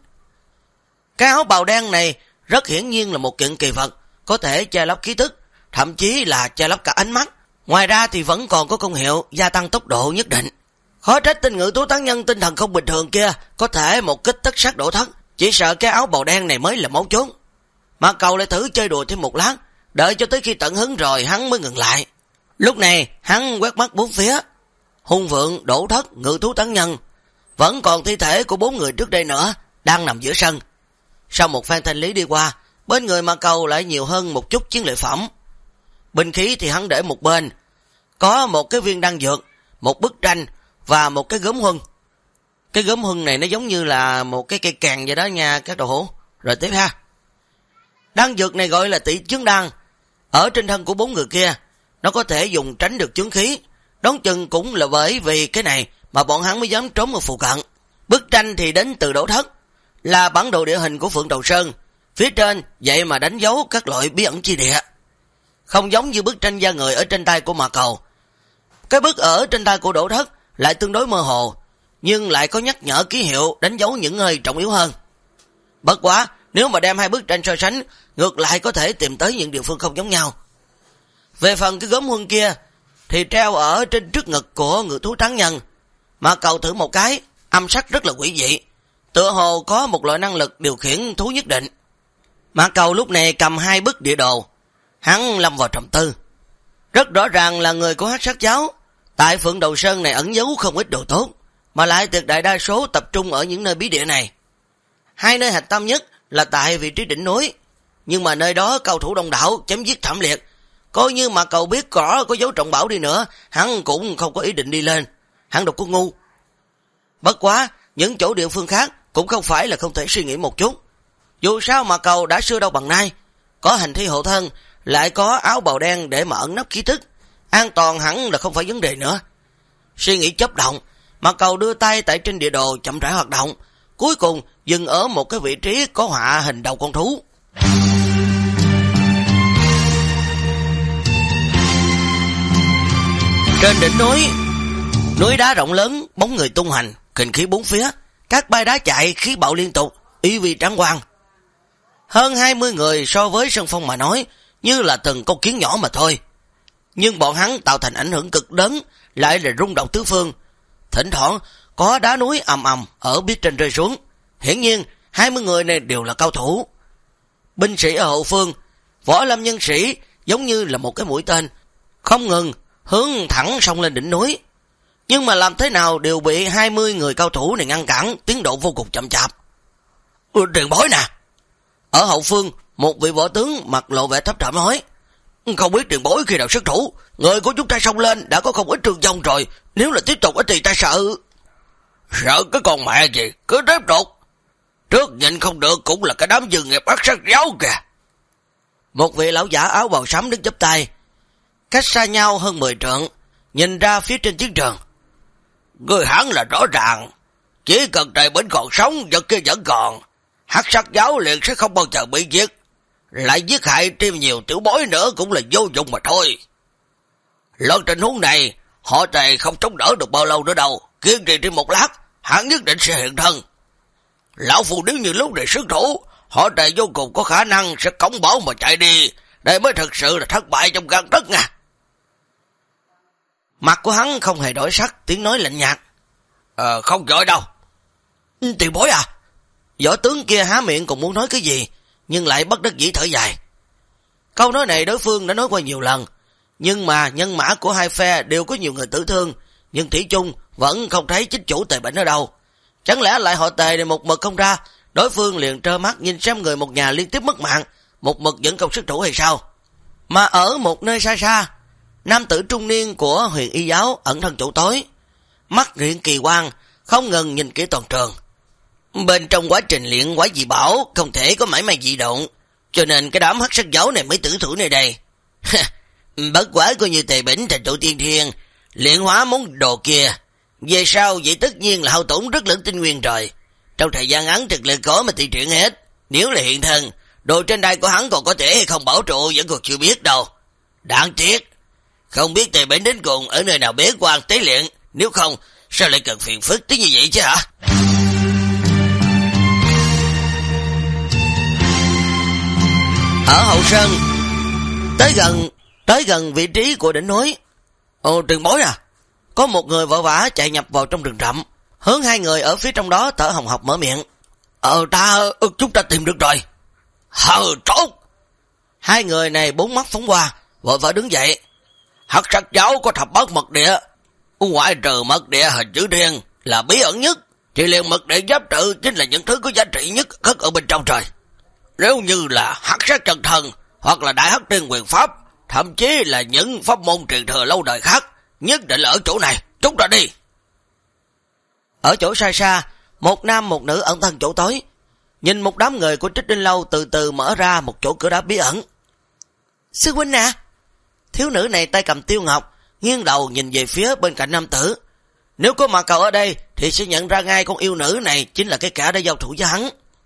Cái áo bào đen này rất hiển nhiên là một kiện kỳ vật, có thể che lấp khí tức, thậm chí là che lấp cả ánh mắt. Ngoài ra thì vẫn còn có công hiệu gia tăng tốc độ nhất định. Khó trách tên ngự thú tán nhân tinh thần không bình thường kia có thể một kích tất sát đổ thất, chỉ sợ cái áo bào đen này mới là mấu chốt. Mạc Cầu lại thử chơi đùa thêm một lát, đợi cho tới khi tận hứng rồi hắn mới ngừng lại. Lúc này hắn quét mắt bốn phía, hung vượng, đổ thất, ngự thú tán nhân, vẫn còn thi thể của 4 người trước đây nữa đang nằm giữa sân. Sau một phen thanh lý đi qua, bên người Mạc Cầu lại nhiều hơn một chút chiến lợi phẩm. Binh khí thì hắn để một bên, có một cái viên đan dược, một bức tranh và một cái gốm huân. Cái gốm huân này nó giống như là một cái cây càng vậy đó nha các đồ hữu. Rồi tiếp ha. Đan dược này gọi là tỷ chướng đan. Ở trên thân của 4 người kia, nó có thể dùng tránh được chướng khí. Đón chừng cũng là bởi vì cái này mà bọn hắn mới dám trốn ở phụ cận. Bức tranh thì đến từ Đỗ Thất, là bản đồ địa hình của Phượng Đầu Sơn. Phía trên vậy mà đánh dấu các loại bí ẩn chi địa. Không giống như bức tranh da người ở trên tay của Mạc Cầu. Cái bức ở trên tay của Đỗ Thất lại tương đối mơ hồ, nhưng lại có nhắc nhở ký hiệu đánh dấu những nơi trọng yếu hơn. Bất quá, nếu mà đem hai bức tranh so sánh, ngược lại có thể tìm tới những địa phương không giống nhau. Về phần cái gốm huân kia, thì treo ở trên trước ngực của ngự thú tán nhân. Mạc Cầu thử một cái, âm sắc rất là quỷ dị, tựa hồ có một loại năng lực điều khiển thú nhất định. Mạc Cầu lúc này cầm 2 bức địa đồ, hắn lâm vào trầm tư. Rất rõ ràng là người của Hắc Sát giáo, tại Phượng Đầu Sơn này ẩn giấu không ít đồ tốt, mà lại tuyệt đại đa số tập trung ở những nơi bí địa này. 2 nơi hạch tâm nhất là tại vị trí đỉnh núi, nhưng mà nơi đó cao thủ đông đảo, chém giết thảm liệt. Coi như mà Cầu biết có dấu trọng bảo đi nữa, hắn cũng không có ý định đi lên, hắn đâu có ngu. Bất quá, những chỗ địa phương khác cũng không phải là không thể suy nghĩ một chút. Dù sao mà Cầu đã xưa đâu bằng nay, có hành thi hộ thân, lại có áo bào đen để mà ẩn nấp khí tức, an toàn hẳn là không phải vấn đề nữa. Suy nghĩ chớp động, Mạc Cầu đưa tay tại trên địa đồ chậm rãi hoạt động, cuối cùng dừng ở một cái vị trí có họa hình đầu con thú. Trên đỉnh núi, núi đá rộng lớn, bóng người tung hành, kình khí bốn phía, các bãi đá chạy, khí bạo liên tục, uy vi tráng quang. Hơn 20 người so với sân phong mà nói, như là từng con kiến nhỏ mà thôi. Nhưng bọn hắn tạo thành ảnh hưởng cực lớn, lại là rung động tứ phương. Thỉnh thoảng có đá núi ầm ầm ở phía trên rơi xuống. Hiển nhiên 20 người này đều là cao thủ. Binh sĩ ở hậu phương, võ lâm nhân sĩ giống như là một cái mũi tên, không ngừng hướng thẳng sông lên đỉnh núi. Nhưng mà làm thế nào đều bị 20 người cao thủ này ngăn cản, tiến độ vô cùng chậm chạp. Tiền bối nè. Ở hậu phương, một vị võ tướng mặt lộ vẻ thấp thỏm nói: không biết tiền bối khi nào xuất thủ, người của chúng ta xông lên đã có không ít thương vong rồi, nếu là tiếp tục thì ta sợ. Sợ cái con mẹ gì, cứ tiếp tục. Trước nhìn không được cũng là cái đám dư nghiệp Hắc Sát giáo kìa. Một vị lão giả áo bào xám đứng chắp tay, cách xa nhau hơn 10 trượng, nhìn ra phía trên chiến trường. Người hắn là rõ ràng, chỉ cần Trề Bỉnh còn sống, vật kia vẫn còn, Hắc Sát giáo liền sẽ không bao giờ bị giết. Lại giết hại thêm nhiều tiểu bối nữa cũng là vô dụng mà thôi. Lần tình huống này, họ Trề không chống đỡ được bao lâu nữa đâu, kiên trì thêm một lát, hắn nhất định sẽ hiện thân. Lão phù nếu như lúc này xuất thủ, họ Tề vô cùng có khả năng sẽ cống bảo mà chạy đi. Đây mới thực sự là thất bại trong gan tất nha. Mặt của hắn không hề đổi sắc, tiếng nói lạnh nhạt. Không giỏi đâu. Tiền bối à? Võ tướng kia há miệng còn muốn nói cái gì, nhưng lại bất đắc dĩ thở dài. Câu nói này đối phương đã nói qua nhiều lần, nhưng mà nhân mã của hai phe đều có nhiều người tử thương, nhưng thủy chung vẫn không thấy chính chủ Tề Bỉnh ở đâu. Chẳng lẽ lại họ Tề này một mực không ra, đối phương liền trơ mắt nhìn xem người một nhà liên tiếp mất mạng, một mực vẫn không xuất thủ hay sao? Mà ở một nơi xa xa, nam tử trung niên của Huyền Y giáo ẩn thân chỗ tối, mắt hiện kỳ quang, không ngừng nhìn kỹ toàn trường. Bên trong quá trình luyện quái dị bảo không thể có mảy may dị động, cho nên cái đám hắc sắc giáo này mới tử thủ nơi đây. Bất quá coi như Tề Bỉnh thành trụ tiên thiên, luyện hóa món đồ kia, về sau vậy tất nhiên là hao tổn rất lớn tinh nguyên rồi. Trong thời gian ngắn thực lực có mà tùy chuyển hết. Nếu là hiện thân, đồ trên đai của hắn còn có thể hay không bảo trụ vẫn còn chưa biết đâu. Đáng tiếc, không biết Tề Bỉnh đến cùng ở nơi nào bế quan tế luyện, nếu không sao lại cần phiền phức tới như vậy chứ hả? Ở hậu sơn, tới gần vị trí của đỉnh núi. Tiền bối à? Có một người vội vã chạy nhập vào trong rừng rậm, hướng hai người ở phía trong đó thở hồng hộc mở miệng. Chúng ta tìm được rồi. Tốt. Hai người này bốn mắt phóng qua, vội vã đứng dậy. Hắc sắc giáo có thập bát mật địa, ngoại trừ mật địa hình chữ thiên là bí ẩn nhất, thì liền mật địa giáp tự chính là những thứ có giá trị nhất khất ở bên trong trời. Nếu như là hắc sắc chân thần hoặc là đại hắc tiên quyền pháp, thậm chí là những pháp môn truyền thừa lâu đời khác, nhất định là ở chỗ này. Chúng ta đi. Ở chỗ xa xa, một nam một nữ ẩn thân chỗ tối, nhìn một đám người của Trích Đinh Lâu từ từ mở ra một chỗ cửa đá bí ẩn. Sư huynh nè. Thiếu nữ này tay cầm tiêu ngọc, nghiêng đầu nhìn về phía bên cạnh nam tử. Nếu có Mạc Cầu ở đây thì sẽ nhận ra ngay con yêu nữ này chính là cái kẻ đã giao thủ với hắn.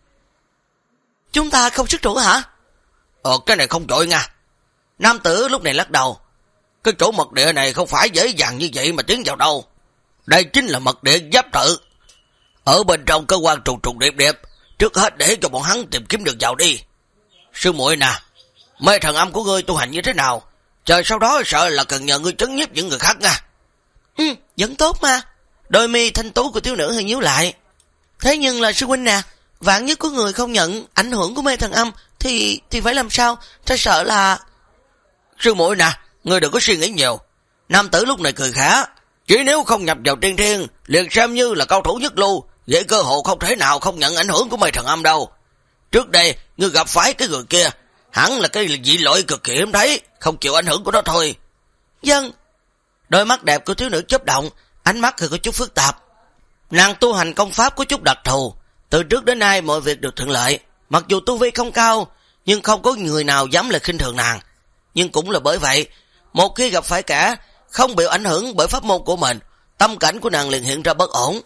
Chúng ta không xuất thủ hả? Cái này không trội nha. Nam tử lúc này lắc đầu. Cái chỗ mật địa này không phải dễ dàng như vậy mà tiến vào đâu. Đây chính là mật địa giáp tự. Ở bên trong cơ quan trùng trùng điệp điệp, trước hết để cho bọn hắn tìm kiếm được vào đi. Sư muội nè, mê thần âm của ngươi tu hành như thế nào? Trời sau đó sợ là cần nhờ ngươi trấn nhiếp những người khác nha. Vẫn tốt mà. Đôi mi thanh tú của thiếu nữ hơi nhíu lại. Thế nhưng là sư huynh nè, vạn nhất có người không nhận ảnh hưởng của mê thần âm thì phải làm sao? Ta sợ là... Sư muội nè, ngươi đừng có suy nghĩ nhiều. Nam tử lúc này cười khẽ. Chỉ nếu không nhập vào tiên thiên, liền xem như là cao thủ nhất lưu, vậy cơ hội không thể nào không nhận ảnh hưởng của mê thần âm đâu. Trước đây, ngươi gặp phải cái người kia, hẳn là cái dị loại cực kỳ hiếm thấy, không chịu ảnh hưởng của nó thôi. Vâng. Đôi mắt đẹp của thiếu nữ chớp động, ánh mắt thì có chút phức tạp. Nàng tu hành công pháp có chút đặc thù, từ trước đến nay mọi việc được thuận lợi, mặc dù tu vi không cao, nhưng không có người nào dám là khinh thường nàng. Nhưng cũng là bởi vậy, một khi gặp phải kẻ không bị ảnh hưởng bởi pháp môn của mình, tâm cảnh của nàng liền hiện ra bất ổn.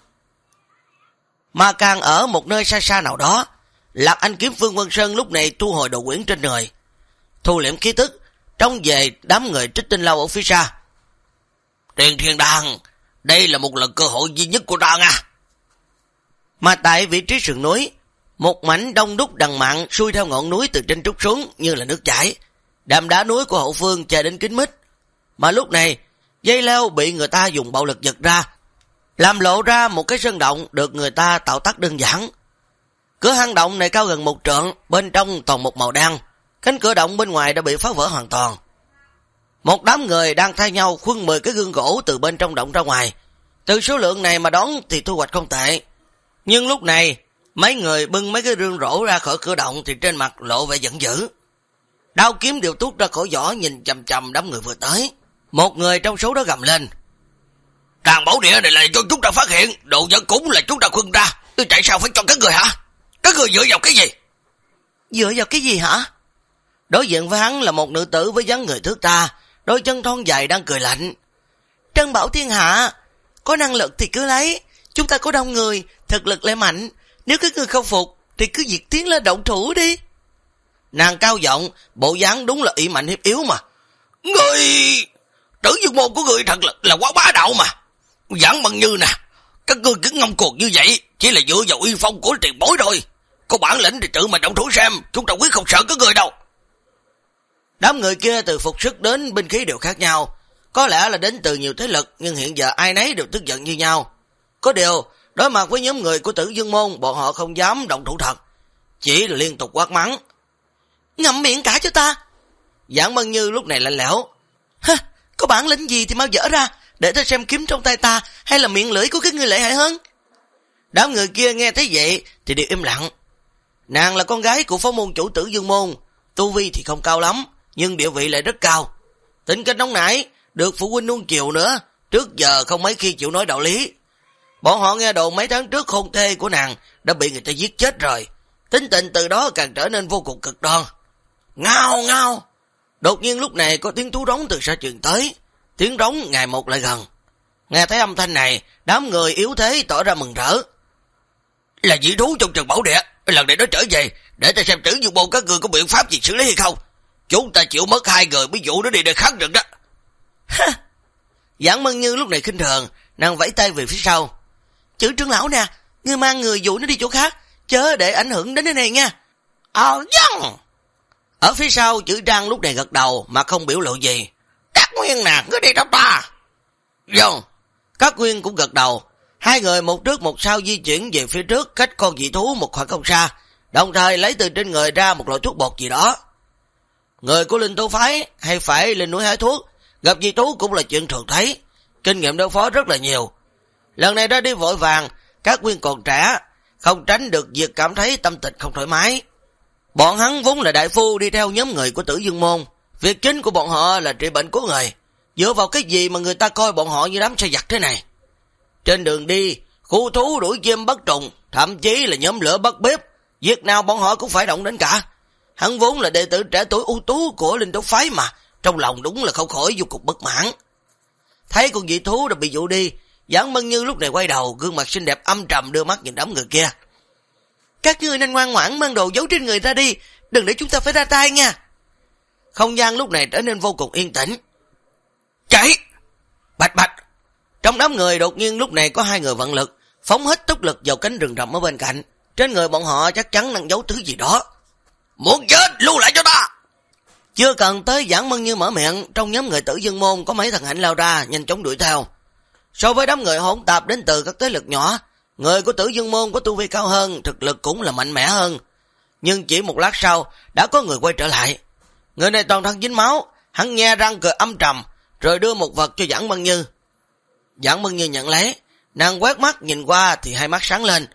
Mà càng ở một nơi xa xa nào đó, Lạc Anh kiếm Phương Vân Sơn lúc này thu hồi đồ quyển trên người, thu liễm khí tức, trông về đám người Trích Tinh Lâu ở phía xa. Tiền Thiên Đan, đây là một lần cơ hội duy nhất của ta nha. Mà tại vị trí sườn núi, một mảnh đông đúc đằng mặn xuôi theo ngọn núi từ trên trút xuống như là nước chảy, đám đá núi của hậu phương che đến kín mít. Mà lúc này, dây leo bị người ta dùng bạo lực giật ra, làm lộ ra một cái sơn động được người ta tạo tác đơn giản. Cửa hang động này cao gần 1 trượng, bên trong toàn một màu đen, cánh cửa động bên ngoài đã bị phá vỡ hoàn toàn. Một đám người đang thay nhau khuân 10 cái gương gỗ từ bên trong động ra ngoài. Từ số lượng này mà đón thì thu hoạch không tệ. Nhưng lúc này, mấy người bưng mấy cái gương rổ ra khỏi cửa động thì trên mặt lộ vẻ giận dữ. Đao kiếm đều tuốt ra khỏi vỏ nhìn chằm chằm đám người vừa tới. Một người trong số đó gầm lên. Tràng bảo địa này là cho chúng ta phát hiện, đồ vật cũng là chúng ta khuân ra. Tại sao phải cho các người hả? Các người dựa vào cái gì? Dựa vào cái gì hả? Đối diện với hắn là một nữ tử với dáng người thước tha, đôi chân thon dài đang cười lạnh. Trân bảo thiên hạ, có năng lực thì cứ lấy, chúng ta có đông người, thực lực lại mạnh, nếu các người không phục thì cứ việc tiến lên động thủ đi. Nàng cao giọng, bộ dáng đúng là ỷ mạnh hiếp yếu mà. Người tử dương môn của người thật là quá bá đạo mà. Giảng bằng như nè, các ngươi cứ ngông cuồng như vậy chỉ là dựa vào uy phong của tiền bối thôi. có bản lĩnh thì tự mình động thủ xem, chúng ta quyết không sợ cái người đâu. Đám người kia từ phục sức đến binh khí đều khác nhau, có lẽ là đến từ nhiều thế lực, nhưng hiện giờ ai nấy đều tức giận như nhau. Có điều, đối mặt với nhóm người của Tử Dương Môn, bọn họ không dám động thủ thật, chỉ là liên tục quát mắng. Ngậm miệng cả cho ta. Giảng Mân Như lúc này lạnh lẽo. Ha, có bản lĩnh gì thì mau dở ra, để ta xem kiếm trong tay ta hay là miệng lưỡi của các ngươi lợi hại hơn. Đám người kia nghe thấy vậy thì đều im lặng. Nàng là con gái của phó môn chủ Tử Dương Môn, tu vi thì không cao lắm, nhưng địa vị lại rất cao. Tính cách nóng nảy, được phụ huynh nuông chiều nữa, trước giờ không mấy khi chịu nói đạo lý. Bọn họ nghe đồn mấy tháng trước hôn thê của nàng đã bị người ta giết chết rồi, tính tình từ đó càng trở nên vô cùng cực đoan. Ngao ngao. Đột nhiên lúc này có tiếng thú rống từ xa truyền tới, tiếng rống ngày một lại gần. Nghe thấy âm thanh này, đám người yếu thế tỏ ra mừng rỡ. Là dị thú trong Trần Bảo Địa, lần này nó trở về, để ta xem Tử Dương Môn các người có biện pháp gì xử lý hay không. Chúng ta chịu mất 2 người mới dụ nó đi để khắc được đó. Ha! Giảng Mân Như lúc này khinh thường, nàng vẫy tay về phía sau. Chữ trưởng lão nè, ngươi mang người dụ nó đi chỗ khác, chớ để ảnh hưởng đến cái này nha. Dân! Ở phía sau chữ Trang lúc này gật đầu mà không biểu lộ gì. Các Nguyên nè, ngươi đi đâu ta? Dân! Các Nguyên cũng gật đầu. Hai người một trước một sau di chuyển về phía trước, cách con dị thú một khoảng không xa, đồng thời lấy từ trên người ra một loại thuốc bột gì đó. Người của Linh Tú Phái hay phải lên núi hái thuốc, gặp dị thú cũng là chuyện thường thấy, kinh nghiệm đối phó rất là nhiều. Lần này ra đi vội vàng, các Nguyên còn trẻ, không tránh được việc cảm thấy tâm tình không thoải mái. Bọn hắn vốn là đại phu đi theo nhóm người của Tử Dương Môn, việc chính của bọn họ là trị bệnh của người, dựa vào cái gì mà người ta coi bọn họ như đám xe giặc thế này. Trên đường đi, khu thú đuổi chim bắt trùng, thậm chí là nhóm lửa bắt bếp, việc nào bọn họ cũng phải động đến cả. Hắn vốn là đệ tử trẻ tuổi ưu tú của Linh Tú Phái mà, trong lòng đúng là không khỏi vô cùng bất mãn. Thấy con dị thú đã bị dụ đi, Giảng Mân Như lúc này quay đầu, gương mặt xinh đẹp âm trầm đưa mắt nhìn đám người kia. Các ngươi nên ngoan ngoãn mang đồ giấu trên người ra đi, đừng để chúng ta phải ra tay nha. Không gian lúc này trở nên vô cùng yên tĩnh. Chạy! Bạch bạch! Trong đám người đột nhiên lúc này có 2 người vận lực, phóng hết tốc lực vào cánh rừng rậm ở bên cạnh. Trên người bọn họ chắc chắn đang giấu thứ gì đó. Muốn chết, lưu lại cho ta! Chưa cần tới Giảng Mân Như mở miệng, trong nhóm người Tử Dương Môn có mấy thằng hạnh lao ra, nhanh chóng đuổi theo. So với đám người hỗn tạp đến từ các thế lực nhỏ, người của Tử Dương Môn có tu vi cao hơn, thực lực cũng là mạnh mẽ hơn. Nhưng chỉ một lát sau, đã có người quay trở lại. Người này toàn thân dính máu, hắn nhe răng cười âm trầm, rồi đưa một vật cho Giảng Mân Như. Giảng Mân Như nhận lấy, nàng quét mắt nhìn qua thì hai mắt sáng lên.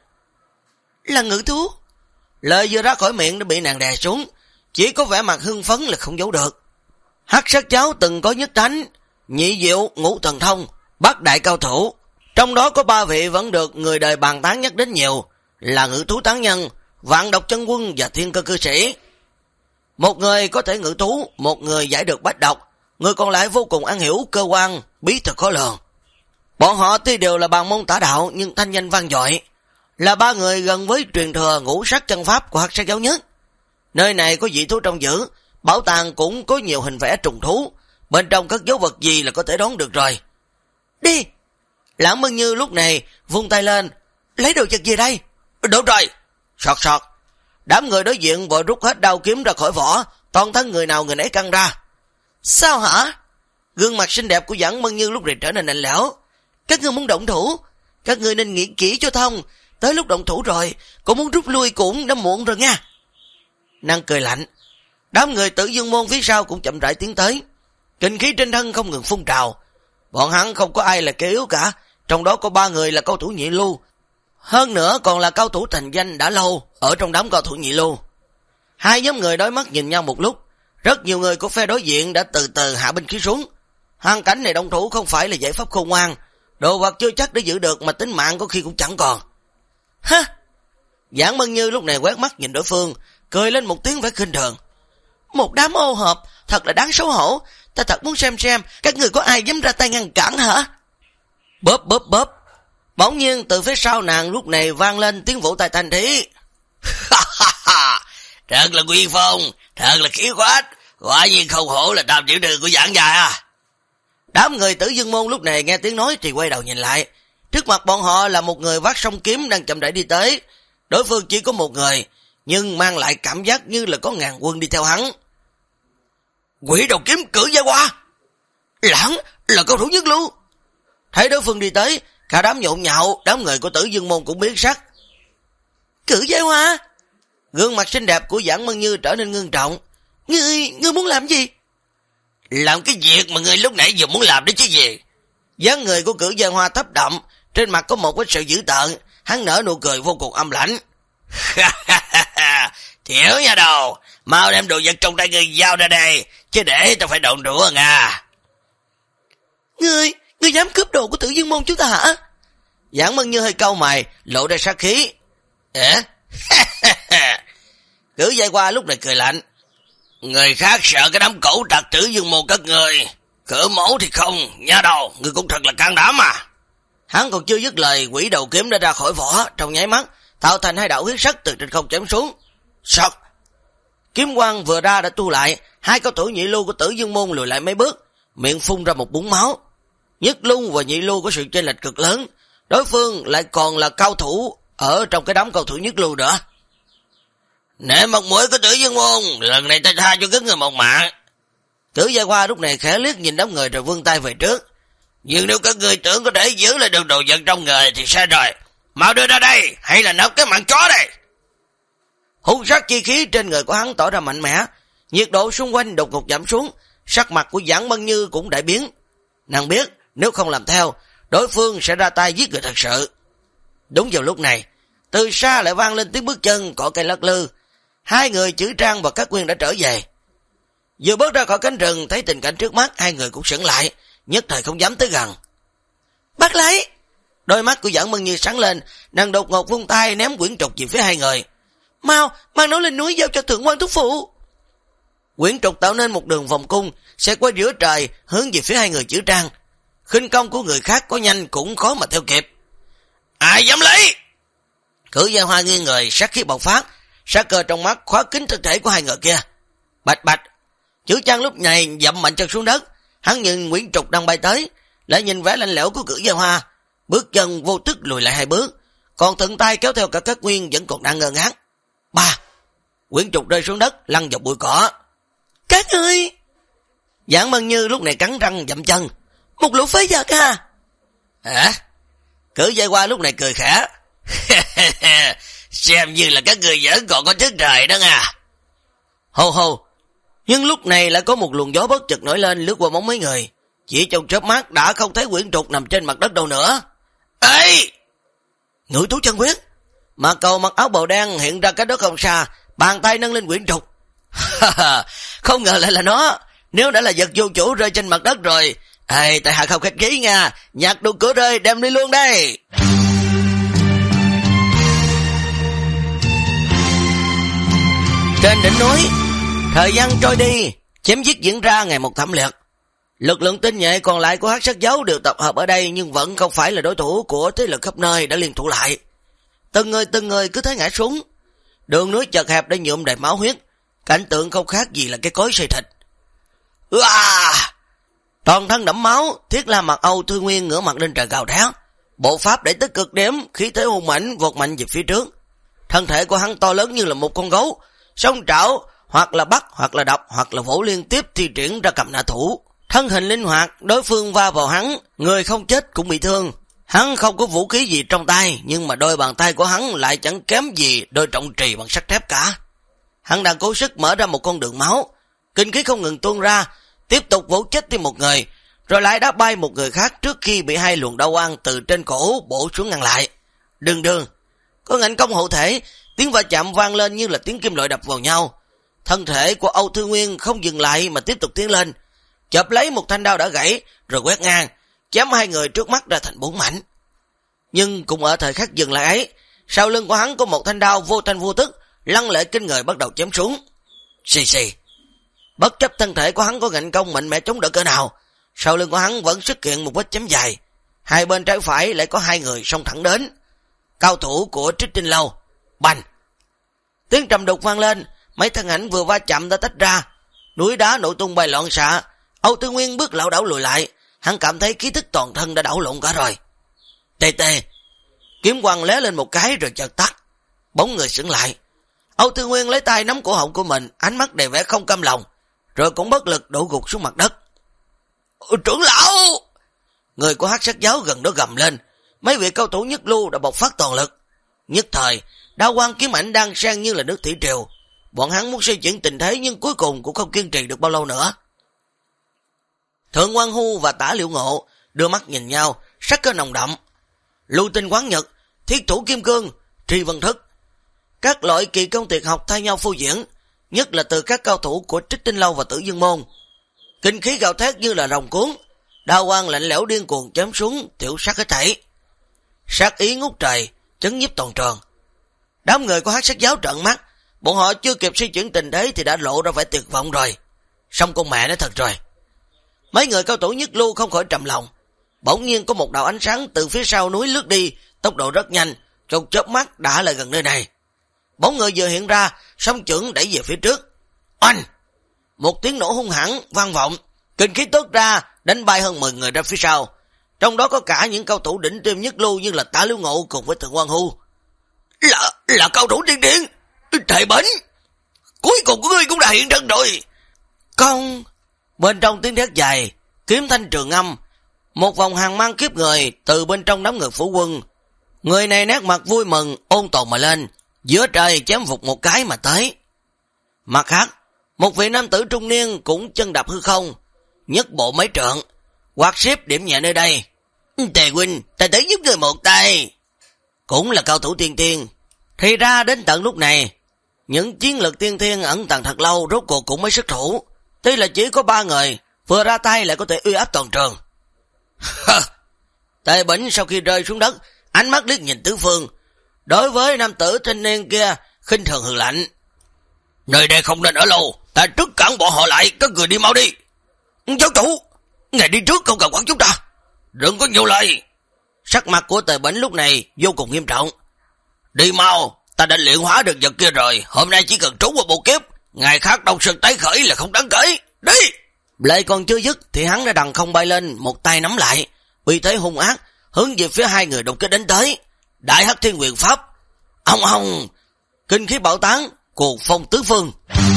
Là ngự thú. Lời vừa ra khỏi miệng đã bị nàng đè xuống, chỉ có vẻ mặt hưng phấn là không giấu được. Hắc sát cháu từng có nhất thánh, nhị diệu, ngũ thần thông, bát đại cao thủ. Trong đó có 3 vị vẫn được người đời bàn tán nhắc đến nhiều, là ngự thú tán nhân, vạn độc chân quân và thiên cơ cư sĩ. Một người có thể ngự thú, một người giải được bách độc, người còn lại vô cùng am hiểu cơ quan, bí thuật khó lường. Bọn họ tuy đều là bàn môn tả đạo nhưng thanh danh vang dội, là 3 người gần với truyền thừa ngũ sắc chân pháp của Hắc sát giáo nhất. Nơi này có dị thú trong giữ, bảo tàng cũng có nhiều hình vẽ trùng thú, bên trong các dấu vật gì là có thể đoán được rồi. Đi! Lãng Mân Như lúc này vung tay lên, lấy đồ vật gì đây? Đúng rồi! Sọt sọt! Đám người đối diện vội rút hết đao kiếm ra khỏi vỏ, toàn thân người nào người nấy căng ra. Sao hả? Gương mặt xinh đẹp của Giảng Mân Như lúc này trở nên lạnh lẽo. Các ngươi muốn động thủ, các ngươi nên nghĩ kỹ cho thông, tới lúc động thủ rồi, cũng muốn rút lui cũng đã muộn rồi nha. Nàng cười lạnh. Đám người Tử Dương Môn phía sau cũng chậm rãi tiến tới, kinh khí trên thân không ngừng phun trào. Bọn hắn không có ai là kẻ yếu cả, trong đó có 3 người là cao thủ nhị lưu, hơn nữa còn là cao thủ thành danh đã lâu ở trong đám cao thủ nhị lưu. Hai nhóm người đối mắt nhìn nhau một lúc, rất nhiều người của phe đối diện đã từ từ hạ binh khí xuống. Hoàn cảnh này động thủ không phải là giải pháp khôn ngoan, đồ vật chưa chắc để giữ được mà tính mạng có khi cũng chẳng còn. Ha! Giảng Mân Như lúc này quét mắt nhìn đối phương, cười lên một tiếng vẻ khinh thường. Một đám ô hợp, thật là đáng xấu hổ, ta thật muốn xem các người có ai dám ra tay ngăn cản hả? Bóp bóp bóp. Bỗng nhiên từ phía sau nàng lúc này vang lên tiếng vỗ tay thanh thí. Thật là uy phong, thật là khí khoách, quả nhiên không hổ là tam tiểu thư của Giảng gia à. Đám người Tử Dương Môn lúc này nghe tiếng nói thì quay đầu nhìn lại. Trước mặt bọn họ là một người vác song kiếm đang chậm rãi đi tới. Đối phương chỉ có một người, nhưng mang lại cảm giác như là có ngàn quân đi theo hắn. Quỷ đầu kiếm Cử Gia Hoa, Lãng là cao thủ nhất lưu. Thấy đối phương đi tới, cả đám nhộn nhạo, đám người của Tử Dương Môn cũng biến sắc. Cử Gia Hoa, gương mặt xinh đẹp của Giảng Mân Như trở nên ngưng trọng. Ngươi muốn làm gì? Làm cái việc mà ngươi lúc nãy vừa muốn làm đấy chứ gì. Dáng người của Cử Gia Hoa thấp đậm, trên mặt có một cái sự dữ tợn, hắn nở nụ cười vô cùng âm lãnh. Thiểu nha đầu, mau đem đồ vật trong tay ngươi giao ra đây, chứ để tao phải độn đũa à. Ngươi dám cướp đồ của Tử Dương Môn chúng ta hả? Giảng Mân Như hơi cau mày, lộ ra sát khí. Cử Gia Hoa lúc này cười lạnh. Người khác sợ cái đám cẩu tặc Tử Dương Môn các người, cỡ mẫu thì không, nha đầu, ngươi cũng thật là can đảm à. Hắn còn chưa dứt lời, quỷ đầu kiếm đã ra khỏi vỏ, trong nháy mắt tạo thành hai đạo huyết sắc từ trên không chém xuống. Sọt! Kiếm quang vừa ra đã tu lại, hai cao thủ nhị lưu của Tử Dương Môn lùi lại mấy bước, miệng phun ra một búng máu. Nhất lưu và nhị lưu có sự chênh lệch cực lớn, đối phương lại còn là cao thủ ở trong cái đám cao thủ nhất lưu nữa. Nể mặt mũi của Tử Dương Môn, lần này ta tha cho các người một mạng. Cử Gia Hoa lúc này khẽ liếc nhìn đám người rồi vươn tay về trước. Nhưng nếu các người tưởng có thể giữ lại được đồ vật trong người thì sai rồi. Mau đưa ra đây, hay là nấu cái mạng chó đây. Hung sát chi khí trên người của hắn tỏ ra mạnh mẽ, nhiệt độ xung quanh đột ngột giảm xuống, sắc mặt của Giảng Mân Như cũng đại biến. Nàng biết nếu không làm theo, đối phương sẽ ra tay giết người thật sự. Đúng vào lúc này, từ xa lại vang lên tiếng bước chân cỏ cây lắc lư. Hai người Chữ Trang và Cát Quyên đã trở về. Vừa bước ra khỏi cánh rừng, thấy tình cảnh trước mắt, hai người cũng sững lại, nhất thời không dám tới gần. Bắt lấy! Đôi mắt của Giảng Mân Như sáng lên, nàng đột ngột vung tay ném quyển trục về phía hai người. Mau, mang nó lên núi giao cho Thượng Quan thúc phụ. Quyển trục tạo nên một đường vòng cung, sẽ qua giữa trời, hướng về phía hai người Chữ Trang. Khinh công của người khác có nhanh cũng khó mà theo kịp. Ai dám lấy? Cử Gia Hoa nghiêng người, sát khí bộc phát, sát cơ trong mắt khóa kín thân thể của hai người kia. Bạch bạch, Chữ Trang lúc này dậm mạnh chân xuống đất, hắn nhìn quyển trục đang bay tới, lại nhìn vẻ lạnh lẽo của Cử Gia Hoa, bước chân vô thức lùi lại hai bước, còn thuận tay kéo theo cả Cát Quyên vẫn còn đang ngơ ngác. Ba, quyển trục rơi xuống đất, lăn vào bụi cỏ. Các ngươi! Giảng Mân Như lúc này cắn răng dậm chân. Một lũ phế vật à? Hả? Cử Gia Hoa lúc này cười khẽ. Xem như là các người vẫn còn có thức trời đó à. Hô hô. Nhưng lúc này lại có một luồng gió bất chợt nổi lên lướt qua bóng mấy người. Chỉ trong chớp mắt đã không thấy quyển trục nằm trên mặt đất đâu nữa. Ê! Ngự thú chân quyết. Mà Cầu mặc áo bào đen hiện ra cách đó không xa, bàn tay nâng lên quyển trục. Không ngờ lại là nó. Nếu đã là vật vô chủ rơi trên mặt đất rồi, tại hạ không khách khí nha, nhặt đồ cửa rơi đem đi luôn đây. Trên đỉnh núi, thời gian trôi đi, chém giết diễn ra ngày một thảm liệt. Lực lượng tinh nhuệ còn lại của Hắc Sát Dấu đều tập hợp ở đây, nhưng vẫn không phải là đối thủ của thế lực khắp nơi đã liên thủ lại. Từng người cứ thế ngã xuống. Đường núi chật hẹp đã nhuộm đầy máu huyết, cảnh tượng không khác gì là cái cối xay thịt. Toàn thân đẫm máu, Thiết La Mặc Âu Thư Nguyên ngửa mặt lên trời gào thét, bộ pháp đẩy tới cực điểm, khí thế hùng mãnh vọt mạnh về phía trước. Thân thể của hắn to lớn như là một con gấu, song trảo hoặc là bắt, hoặc là đập, hoặc là vỗ liên tiếp thi triển ra cầm nã thủ. Thân hình linh hoạt, đối phương va vào hắn, người không chết cũng bị thương. Hắn không có vũ khí gì trong tay, nhưng mà đôi bàn tay của hắn lại chẳng kém gì đôi trọng trì bằng sắt thép cả. Hắn đang cố sức mở ra một con đường máu, kinh khí không ngừng tuôn ra, tiếp tục vỗ chết thêm một người, rồi lại đá bay một người khác trước khi bị hai luồng đau oan từ trên cổ bổ xuống ngăn lại. Đường có ngạnh công hộ thể, tiếng va chạm vang lên như là tiếng kim loại đập vào nhau. Thân thể của Âu Thư Nguyên không dừng lại mà tiếp tục tiến lên, chộp lấy một thanh đao đã gãy rồi quét ngang, chém hai người trước mắt ra thành 4 mảnh. Nhưng cũng ở thời khắc dừng lại ấy, sau lưng của hắn có một thanh đao vô thanh vô tức, lăng lệ kinh người bắt đầu chém xuống. Xì. Bất chấp thân thể của hắn có ngạnh công mạnh mẽ chống đỡ cỡ nào, sau lưng của hắn vẫn xuất hiện một vết chém dài. Hai bên trái phải lại có hai người xông thẳng đến. Cao thủ của Trích Tinh Lâu. Bành! Tiếng trầm đục vang lên, mấy thân ảnh vừa va chạm đã tách ra, núi đá nổ tung bay loạn xạ. Âu Tư Nguyên bước lảo đảo lùi lại, hắn cảm thấy khí tức toàn thân đã đảo lộn cả rồi. Tê. Kiếm quang lóe lên một cái rồi chợt tắt, bóng người sững lại. Âu Tư Nguyên lấy tay nắm cổ họng của mình, ánh mắt đầy vẻ không cam lòng, rồi cũng bất lực đổ gục xuống mặt đất. Trưởng lão! Người của Hắc Sát Giáo gần đó gầm lên, mấy vị cao thủ nhất lưu đã bộc phát toàn lực. Nhất thời, đao quang kiếm ảnh đang sang như là nước thủy triều. Bọn hắn muốn xoay chuyển tình thế nhưng cuối cùng cũng không kiên trì được bao lâu nữa. Thượng Quan Hu và Tả Liệu Ngộ đưa mắt nhìn nhau, sắc cơ nồng đậm. Lưu Tinh Quán Nhật, Thiết Thủ Kim Cương, Tri Vân Thức, các loại kỳ công tuyệt học thay nhau phô diễn, nhất là từ các cao thủ của Trích Tinh Lâu và Tử Dương Môn. Kinh khí gào thét như là rồng cuốn, đao quang lạnh lẽo điên cuồng chém xuống, tiểu sát hết thảy. Sát ý ngút trời, chấn nhiếp toàn trường. Đám người của Hắc Sát Giáo trợn mắt, bọn họ chưa kịp suy chuyển tình thế thì đã lộ ra vẻ tuyệt vọng rồi. Xong con mẹ nó thật rồi. Mấy người cao thủ nhất lưu không khỏi trầm lòng. Bỗng nhiên có một đạo ánh sáng từ phía sau núi lướt đi, tốc độ rất nhanh, trong chớp mắt đã lại gần nơi này. Bóng người vừa hiện ra, song chưởng đẩy về phía trước. Oanh! Một tiếng nổ hung hãn vang vọng, kinh khí tốt ra, đánh bay hơn 10 người ra phía sau. Trong đó có cả những cao thủ đỉnh tiêm nhất lưu như là Tả Liễu Ngộ cùng với Thượng Quan Hu. Là cao thủ tiên điên, thầy Bỉnh, cuối cùng của ngươi cũng đã hiện thân rồi. Công! Bên trong tiếng thét dài, kiếm thanh trường âm, một vòng hàng mang kiếp người từ bên trong đám người phủ quân. Người này nét mặt vui mừng, ôn tồn mà lên, giữa trời chém vụt một cái mà tới. Mặt khác, một vị nam tử trung niên cũng chân đạp hư không, nhất bộ mấy trượng, quạt xếp điểm nhẹ nơi đây. Tề huynh, ta tới giúp người một tay. Cũng là cao thủ tiên thiên. Thì ra đến tận lúc này, những chiến lược tiên thiên ẩn tàng thật lâu rốt cuộc cũng mới xuất thủ. Tuy là chỉ có 3 người, vừa ra tay lại có thể uy áp toàn trường. Tề Bỉnh sau khi rơi xuống đất, ánh mắt liếc nhìn tứ phương. Đối với nam tử thanh niên kia, khinh thường hừ lạnh. Nơi đây không nên ở lâu, ta trước cản bọn họ lại, các người đi mau đi. Giáo chủ, ngài đi trước không cần quản chúng ta. Đừng có nhiều lời. Sắc mặt của Tề Bỉnh lúc này vô cùng nghiêm trọng. Đi mau, ta đã luyện hóa được vật kia rồi, hôm nay chỉ cần trốn qua một kiếp, ngày khác Đông Sơn tái khởi là không đáng kể. Đi! Lời còn chưa dứt thì hắn đã đằng không bay lên, một tay nắm lại, uy thế hung ác, hướng về phía 2 người đột kích đến tới. Đại Hắc Thiên Quyền Pháp. Ông ông, kinh khí bạo tán, cuồng phong tứ phương.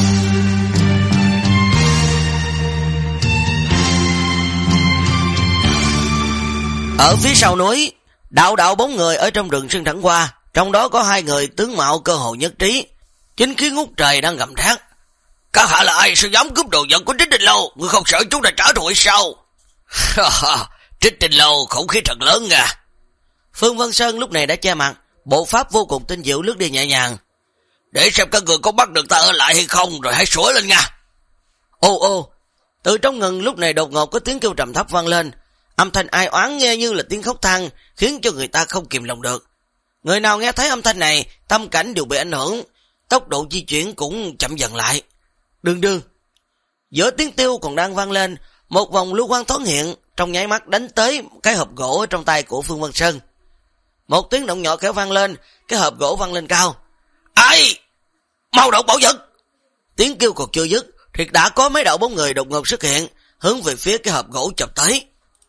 Ở phía sau núi, đạo bóng người ở trong rừng sương thẳng qua, trong đó có 2 người tướng mạo cơ hồ nhất trí, chính khí ngút trời đang gầm thét. Các hạ là ai sao dám cướp đồ vật của Trích Tinh Lâu, ngươi không sợ chúng ta trả thù hay sao? Trích Tinh Lâu khủng khí thật lớn à. Phương Vân Sơn lúc này đã che mặt, bộ pháp vô cùng tinh diệu lướt đi nhẹ nhàng. Để xem các người có bắt được ta ở lại hay không, rồi hãy sủa lên nha. Ô, từ trong ngần lúc này đột ngột có tiếng kêu trầm thấp vang lên, âm thanh ai oán nghe như là tiếng khóc than, khiến cho người ta không kìm lòng được. Người nào nghe thấy âm thanh này, tâm cảnh đều bị ảnh hưởng, tốc độ di chuyển cũng chậm dần lại. Đương, giữa tiếng tiêu còn đang vang lên, một vòng lưu quang thoáng hiện, trong nháy mắt đánh tới cái hộp gỗ trong tay của Phương Vân Sơn. Một tiếng động nhỏ kéo vang lên, cái hộp gỗ vang lên cao. Ai? Mau động bảo vật! Tiếng kêu còn chưa dứt, thì đã có mấy đạo bóng người đột ngột xuất hiện, hướng về phía cái hộp gỗ chụp tới.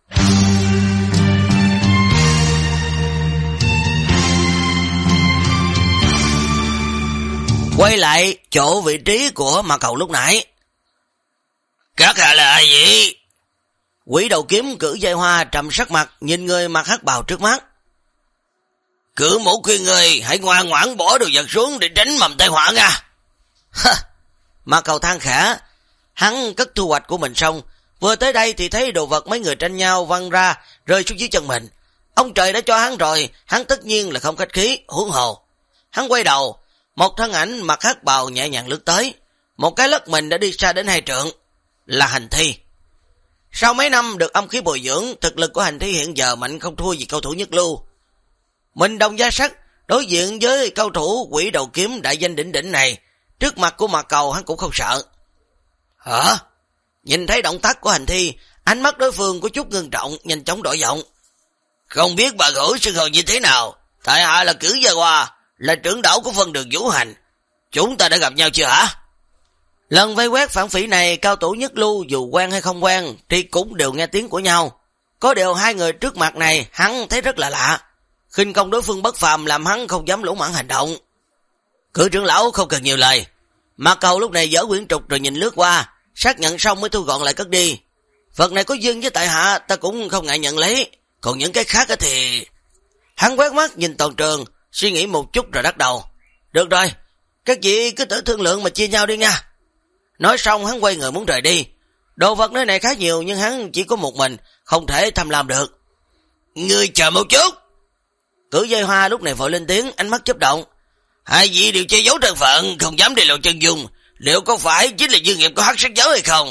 Quay lại chỗ vị trí của Ma Cầu lúc nãy. Các hạ là ai vậy? Quỷ đầu kiếm cử dây hoa trầm sắc mặt, nhìn người mặc hắc bào trước mắt. Cử mẫu khuyên người hãy ngoan ngoãn bỏ đồ vật xuống để tránh mầm tai họa nha. Ma Cầu than khẽ, hắn cất thu hoạch của mình xong, vừa tới đây thì thấy đồ vật mấy người tranh nhau văng ra, rơi xuống dưới chân mình. Ông trời đã cho hắn rồi, hắn tất nhiên là không khách khí, huống hồ. Hắn quay đầu, một thân ảnh mặc hắc bào nhẹ nhàng lướt tới, một cái lất mình đã đi xa đến 2 trượng, là Hành Thi. Sau mấy năm được âm khí bồi dưỡng, thực lực của Hành Thi hiện giờ mạnh không thua gì cao thủ nhất lưu. Mình đồng gia sắc, đối diện với cao thủ quỷ đầu kiếm đại danh đỉnh này, trước mặt của Ma Cầu hắn cũng không sợ. Hả? Nhìn thấy động tác của Hành Thi, ánh mắt đối phương có chút ngưng trọng, nhanh chóng đổi giọng. Không biết bà gửi xưng hô như thế nào, tại hạ là Cử Gia Hoa, là trưởng đảo của phân đường Vũ Hành. Chúng ta đã gặp nhau chưa hả? Lần vây quét phản phỉ này, cao thủ nhất lưu dù quen hay không quen thì cũng đều nghe tiếng của nhau. Có điều 2 người trước mặt này hắn thấy rất là lạ. Khinh công đối phương bất phàm làm hắn không dám lỗ mãn hành động. Cử trưởng lão không cần nhiều lời. Mà Cầu lúc này dỡ quyển trục rồi nhìn lướt qua, xác nhận xong mới thu gọn lại cất đi. Vật này có duyên với tại hạ, ta cũng không ngại nhận lấy. Còn những cái khác thì... Hắn quét mắt nhìn toàn trường, suy nghĩ một chút rồi đbắt đầu. Được rồi, các vị cứ tự thương lượng mà chia nhau đi nha. Nói xong hắn quay người muốn rời đi. Đồ vật nơi này khá nhiều nhưng hắn chỉ có một mình, không thể tham lam được. Ngươi chờ một chút. Cử Dây Hoa lúc này vội lên tiếng, ánh mắt chớp động. Hai vị đều che giấu thân phận, không dám đi lộ chân dung. Liệu có phải chính là dương nghiệp của hắc sắc giáo hay không?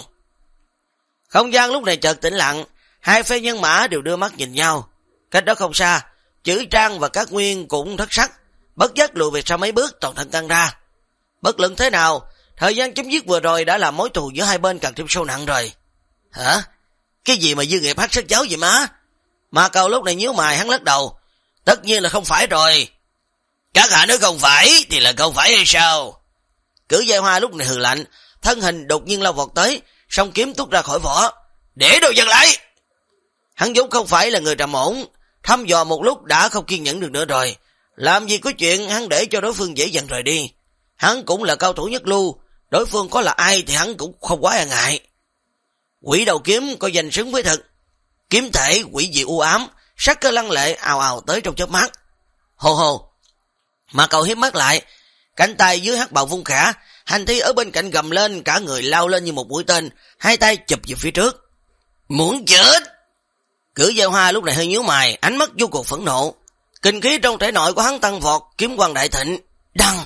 Không gian lúc này chợt tĩnh lặng, hai phe nhân mã đều đưa mắt nhìn nhau. Cách đó không xa, Chữ Trang và Các Nguyên cũng thất sắc, bất giác lùi về sau mấy bước, toàn thân căng ra. Bất luận thế nào, thời gian chấm dứt vừa rồi đã làm mối thù giữa hai bên càng thêm sâu nặng rồi. Hả? Cái gì mà dương nghiệp hắc sắc giáo vậy má? Mà Cầu lúc này nhíu mày, hắn lắc đầu. Tất nhiên là không phải rồi. Các hạ nói không phải thì là không phải hay sao? Cử Dây Hoa lúc này hừ lạnh, thân hình đột nhiên lao vọt tới, song kiếm tuốt ra khỏi vỏ. Để đồ dừng lại. Hắn vốn không phải là người trầm ổn, thăm dò một lúc đã không kiên nhẫn được nữa rồi. Làm gì có chuyện hắn để cho đối phương dễ dàng rời đi. Hắn cũng là cao thủ nhất lưu, đối phương có là ai thì hắn cũng không quá e ngại. Quỷ đầu kiếm có danh xứng với thực, kiếm thể quỷ dị u ám, sắc cơ lăng lệ ào ào tới trong chớp mắt. Hồ hồ. Mà Cầu hiếp mắt lại, cánh tay dưới hắc bào vung khả, hành thi ở bên cạnh gầm lên, cả người lao lên như một mũi tên, hai tay chụp về phía trước. Muốn chết. Cử Dây Hoa lúc này hơi nhíu mày, ánh mắt vô cùng phẫn nộ. Kinh khí trong thể nội của hắn tăng vọt, kiếm quang đại thịnh. Đăng.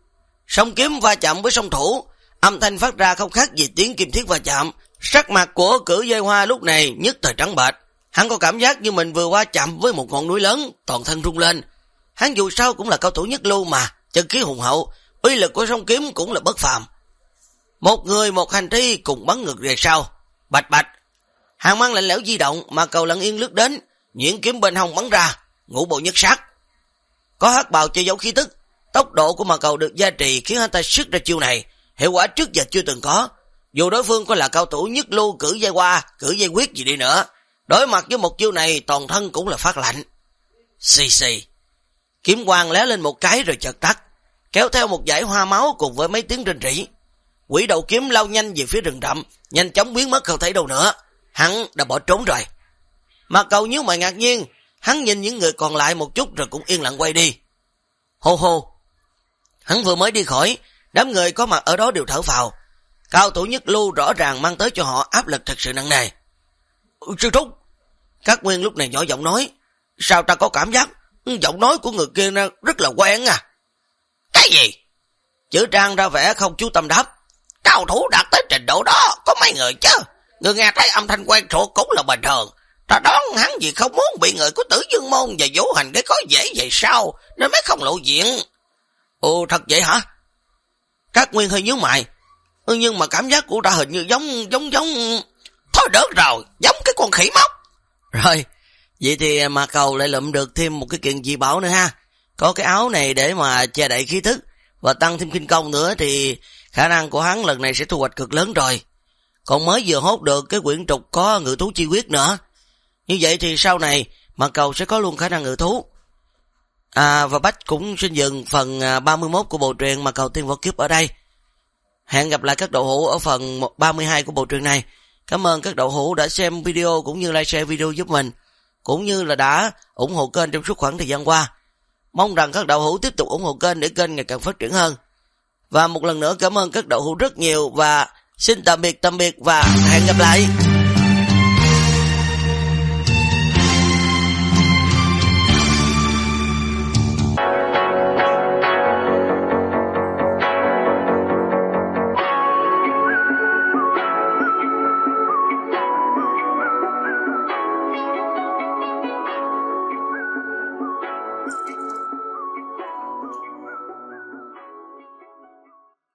Song kiếm va chạm với song thủ, âm thanh phát ra không khác gì tiếng kim thiết va chạm. Sắc mặt của Cử Dây Hoa lúc này nhất thời trắng bệch. Hắn có cảm giác như mình vừa va chạm với một ngọn núi lớn, toàn thân rung lên. Hắn dù sao cũng là cao thủ nhất lưu mà, chân khí hùng hậu, uy lực của song kiếm cũng là bất phàm. Một người một hành thi cùng bắn ngược về sau. Bạch bạch. Hàng mang lạnh lẽo di động, mà Cầu lặng yên lướt đến, nhuyễn kiếm bên hông bắn ra, ngũ bộ nhất sát. Có hắc bào che giấu khí tức, tốc độ của mà Cầu được gia trì khiến hắn ta xuất ra chiêu này, hiệu quả trước giờ chưa từng có. Dù đối phương có là cao thủ nhất lưu Cử Dây Hoa, Cử Dây Quyết gì đi nữa, đối mặt với một chiêu này toàn thân cũng là phát lạnh. Xì xì. Kiếm quang lóe lên một cái rồi chợt tắt, kéo theo một dải hoa máu cùng với mấy tiếng rên rỉ. Quỷ đầu kiếm lao nhanh về phía rừng rậm, nhanh chóng biến mất không thấy đâu nữa. Hắn đã bỏ trốn rồi. Mà Cầu nhíu mày ngạc nhiên, hắn nhìn những người còn lại một chút rồi cũng yên lặng quay đi. Hô hô. Hắn vừa mới đi khỏi, đám người có mặt ở đó đều thở phào. Cao thủ nhất lưu rõ ràng mang tới cho họ áp lực thật sự nặng nề. Sư thúc. Các Nguyên lúc này nhỏ giọng nói. Sao ta có cảm giác giọng nói của người kia rất là quen à? Cái gì? Chữ Trang ra vẻ không chú tâm đáp. Cao thủ đạt tới trình độ đó có mấy người chứ? Người nghe thấy âm thanh quen thuộc cũng là bình thường. Ta đoán hắn vì không muốn bị người của Tử Dương Môn và Vũ Hành cái có dễ vậy sao, nên mới không lộ diện. Ồ, thật vậy hả? Các Nguyên hơi nhíu mày. Nhưng mà cảm giác của ta hình như giống... Thôi được rồi, giống cái con khỉ móc. Rồi, vậy thì mà Cầu lại lượm được thêm một cái kiện dị bảo nữa ha. Có cái áo này để mà che đậy khí thức và tăng thêm khinh công nữa thì khả năng của hắn lần này sẽ thu hoạch cực lớn rồi. Còn mới vừa hốt được cái quyển trục có ngự thú chi quyết nữa. Như vậy thì sau này mà Cầu sẽ có luôn khả năng ngự thú. Và Bách cũng xin dừng phần 31 của bộ truyện Mà Cầu Tiên Võ Kiếp ở đây. Hẹn gặp lại các đậu hữu ở phần 32 của bộ truyện này. Cảm ơn các đậu hữu đã xem video cũng như like share video giúp mình, cũng như là đã ủng hộ kênh trong suốt khoảng thời gian qua. Mong rằng các đậu hữu tiếp tục ủng hộ kênh để kênh ngày càng phát triển hơn. Và một lần nữa cảm ơn các đậu hữu rất nhiều và xin tạm biệt và hẹn gặp lại.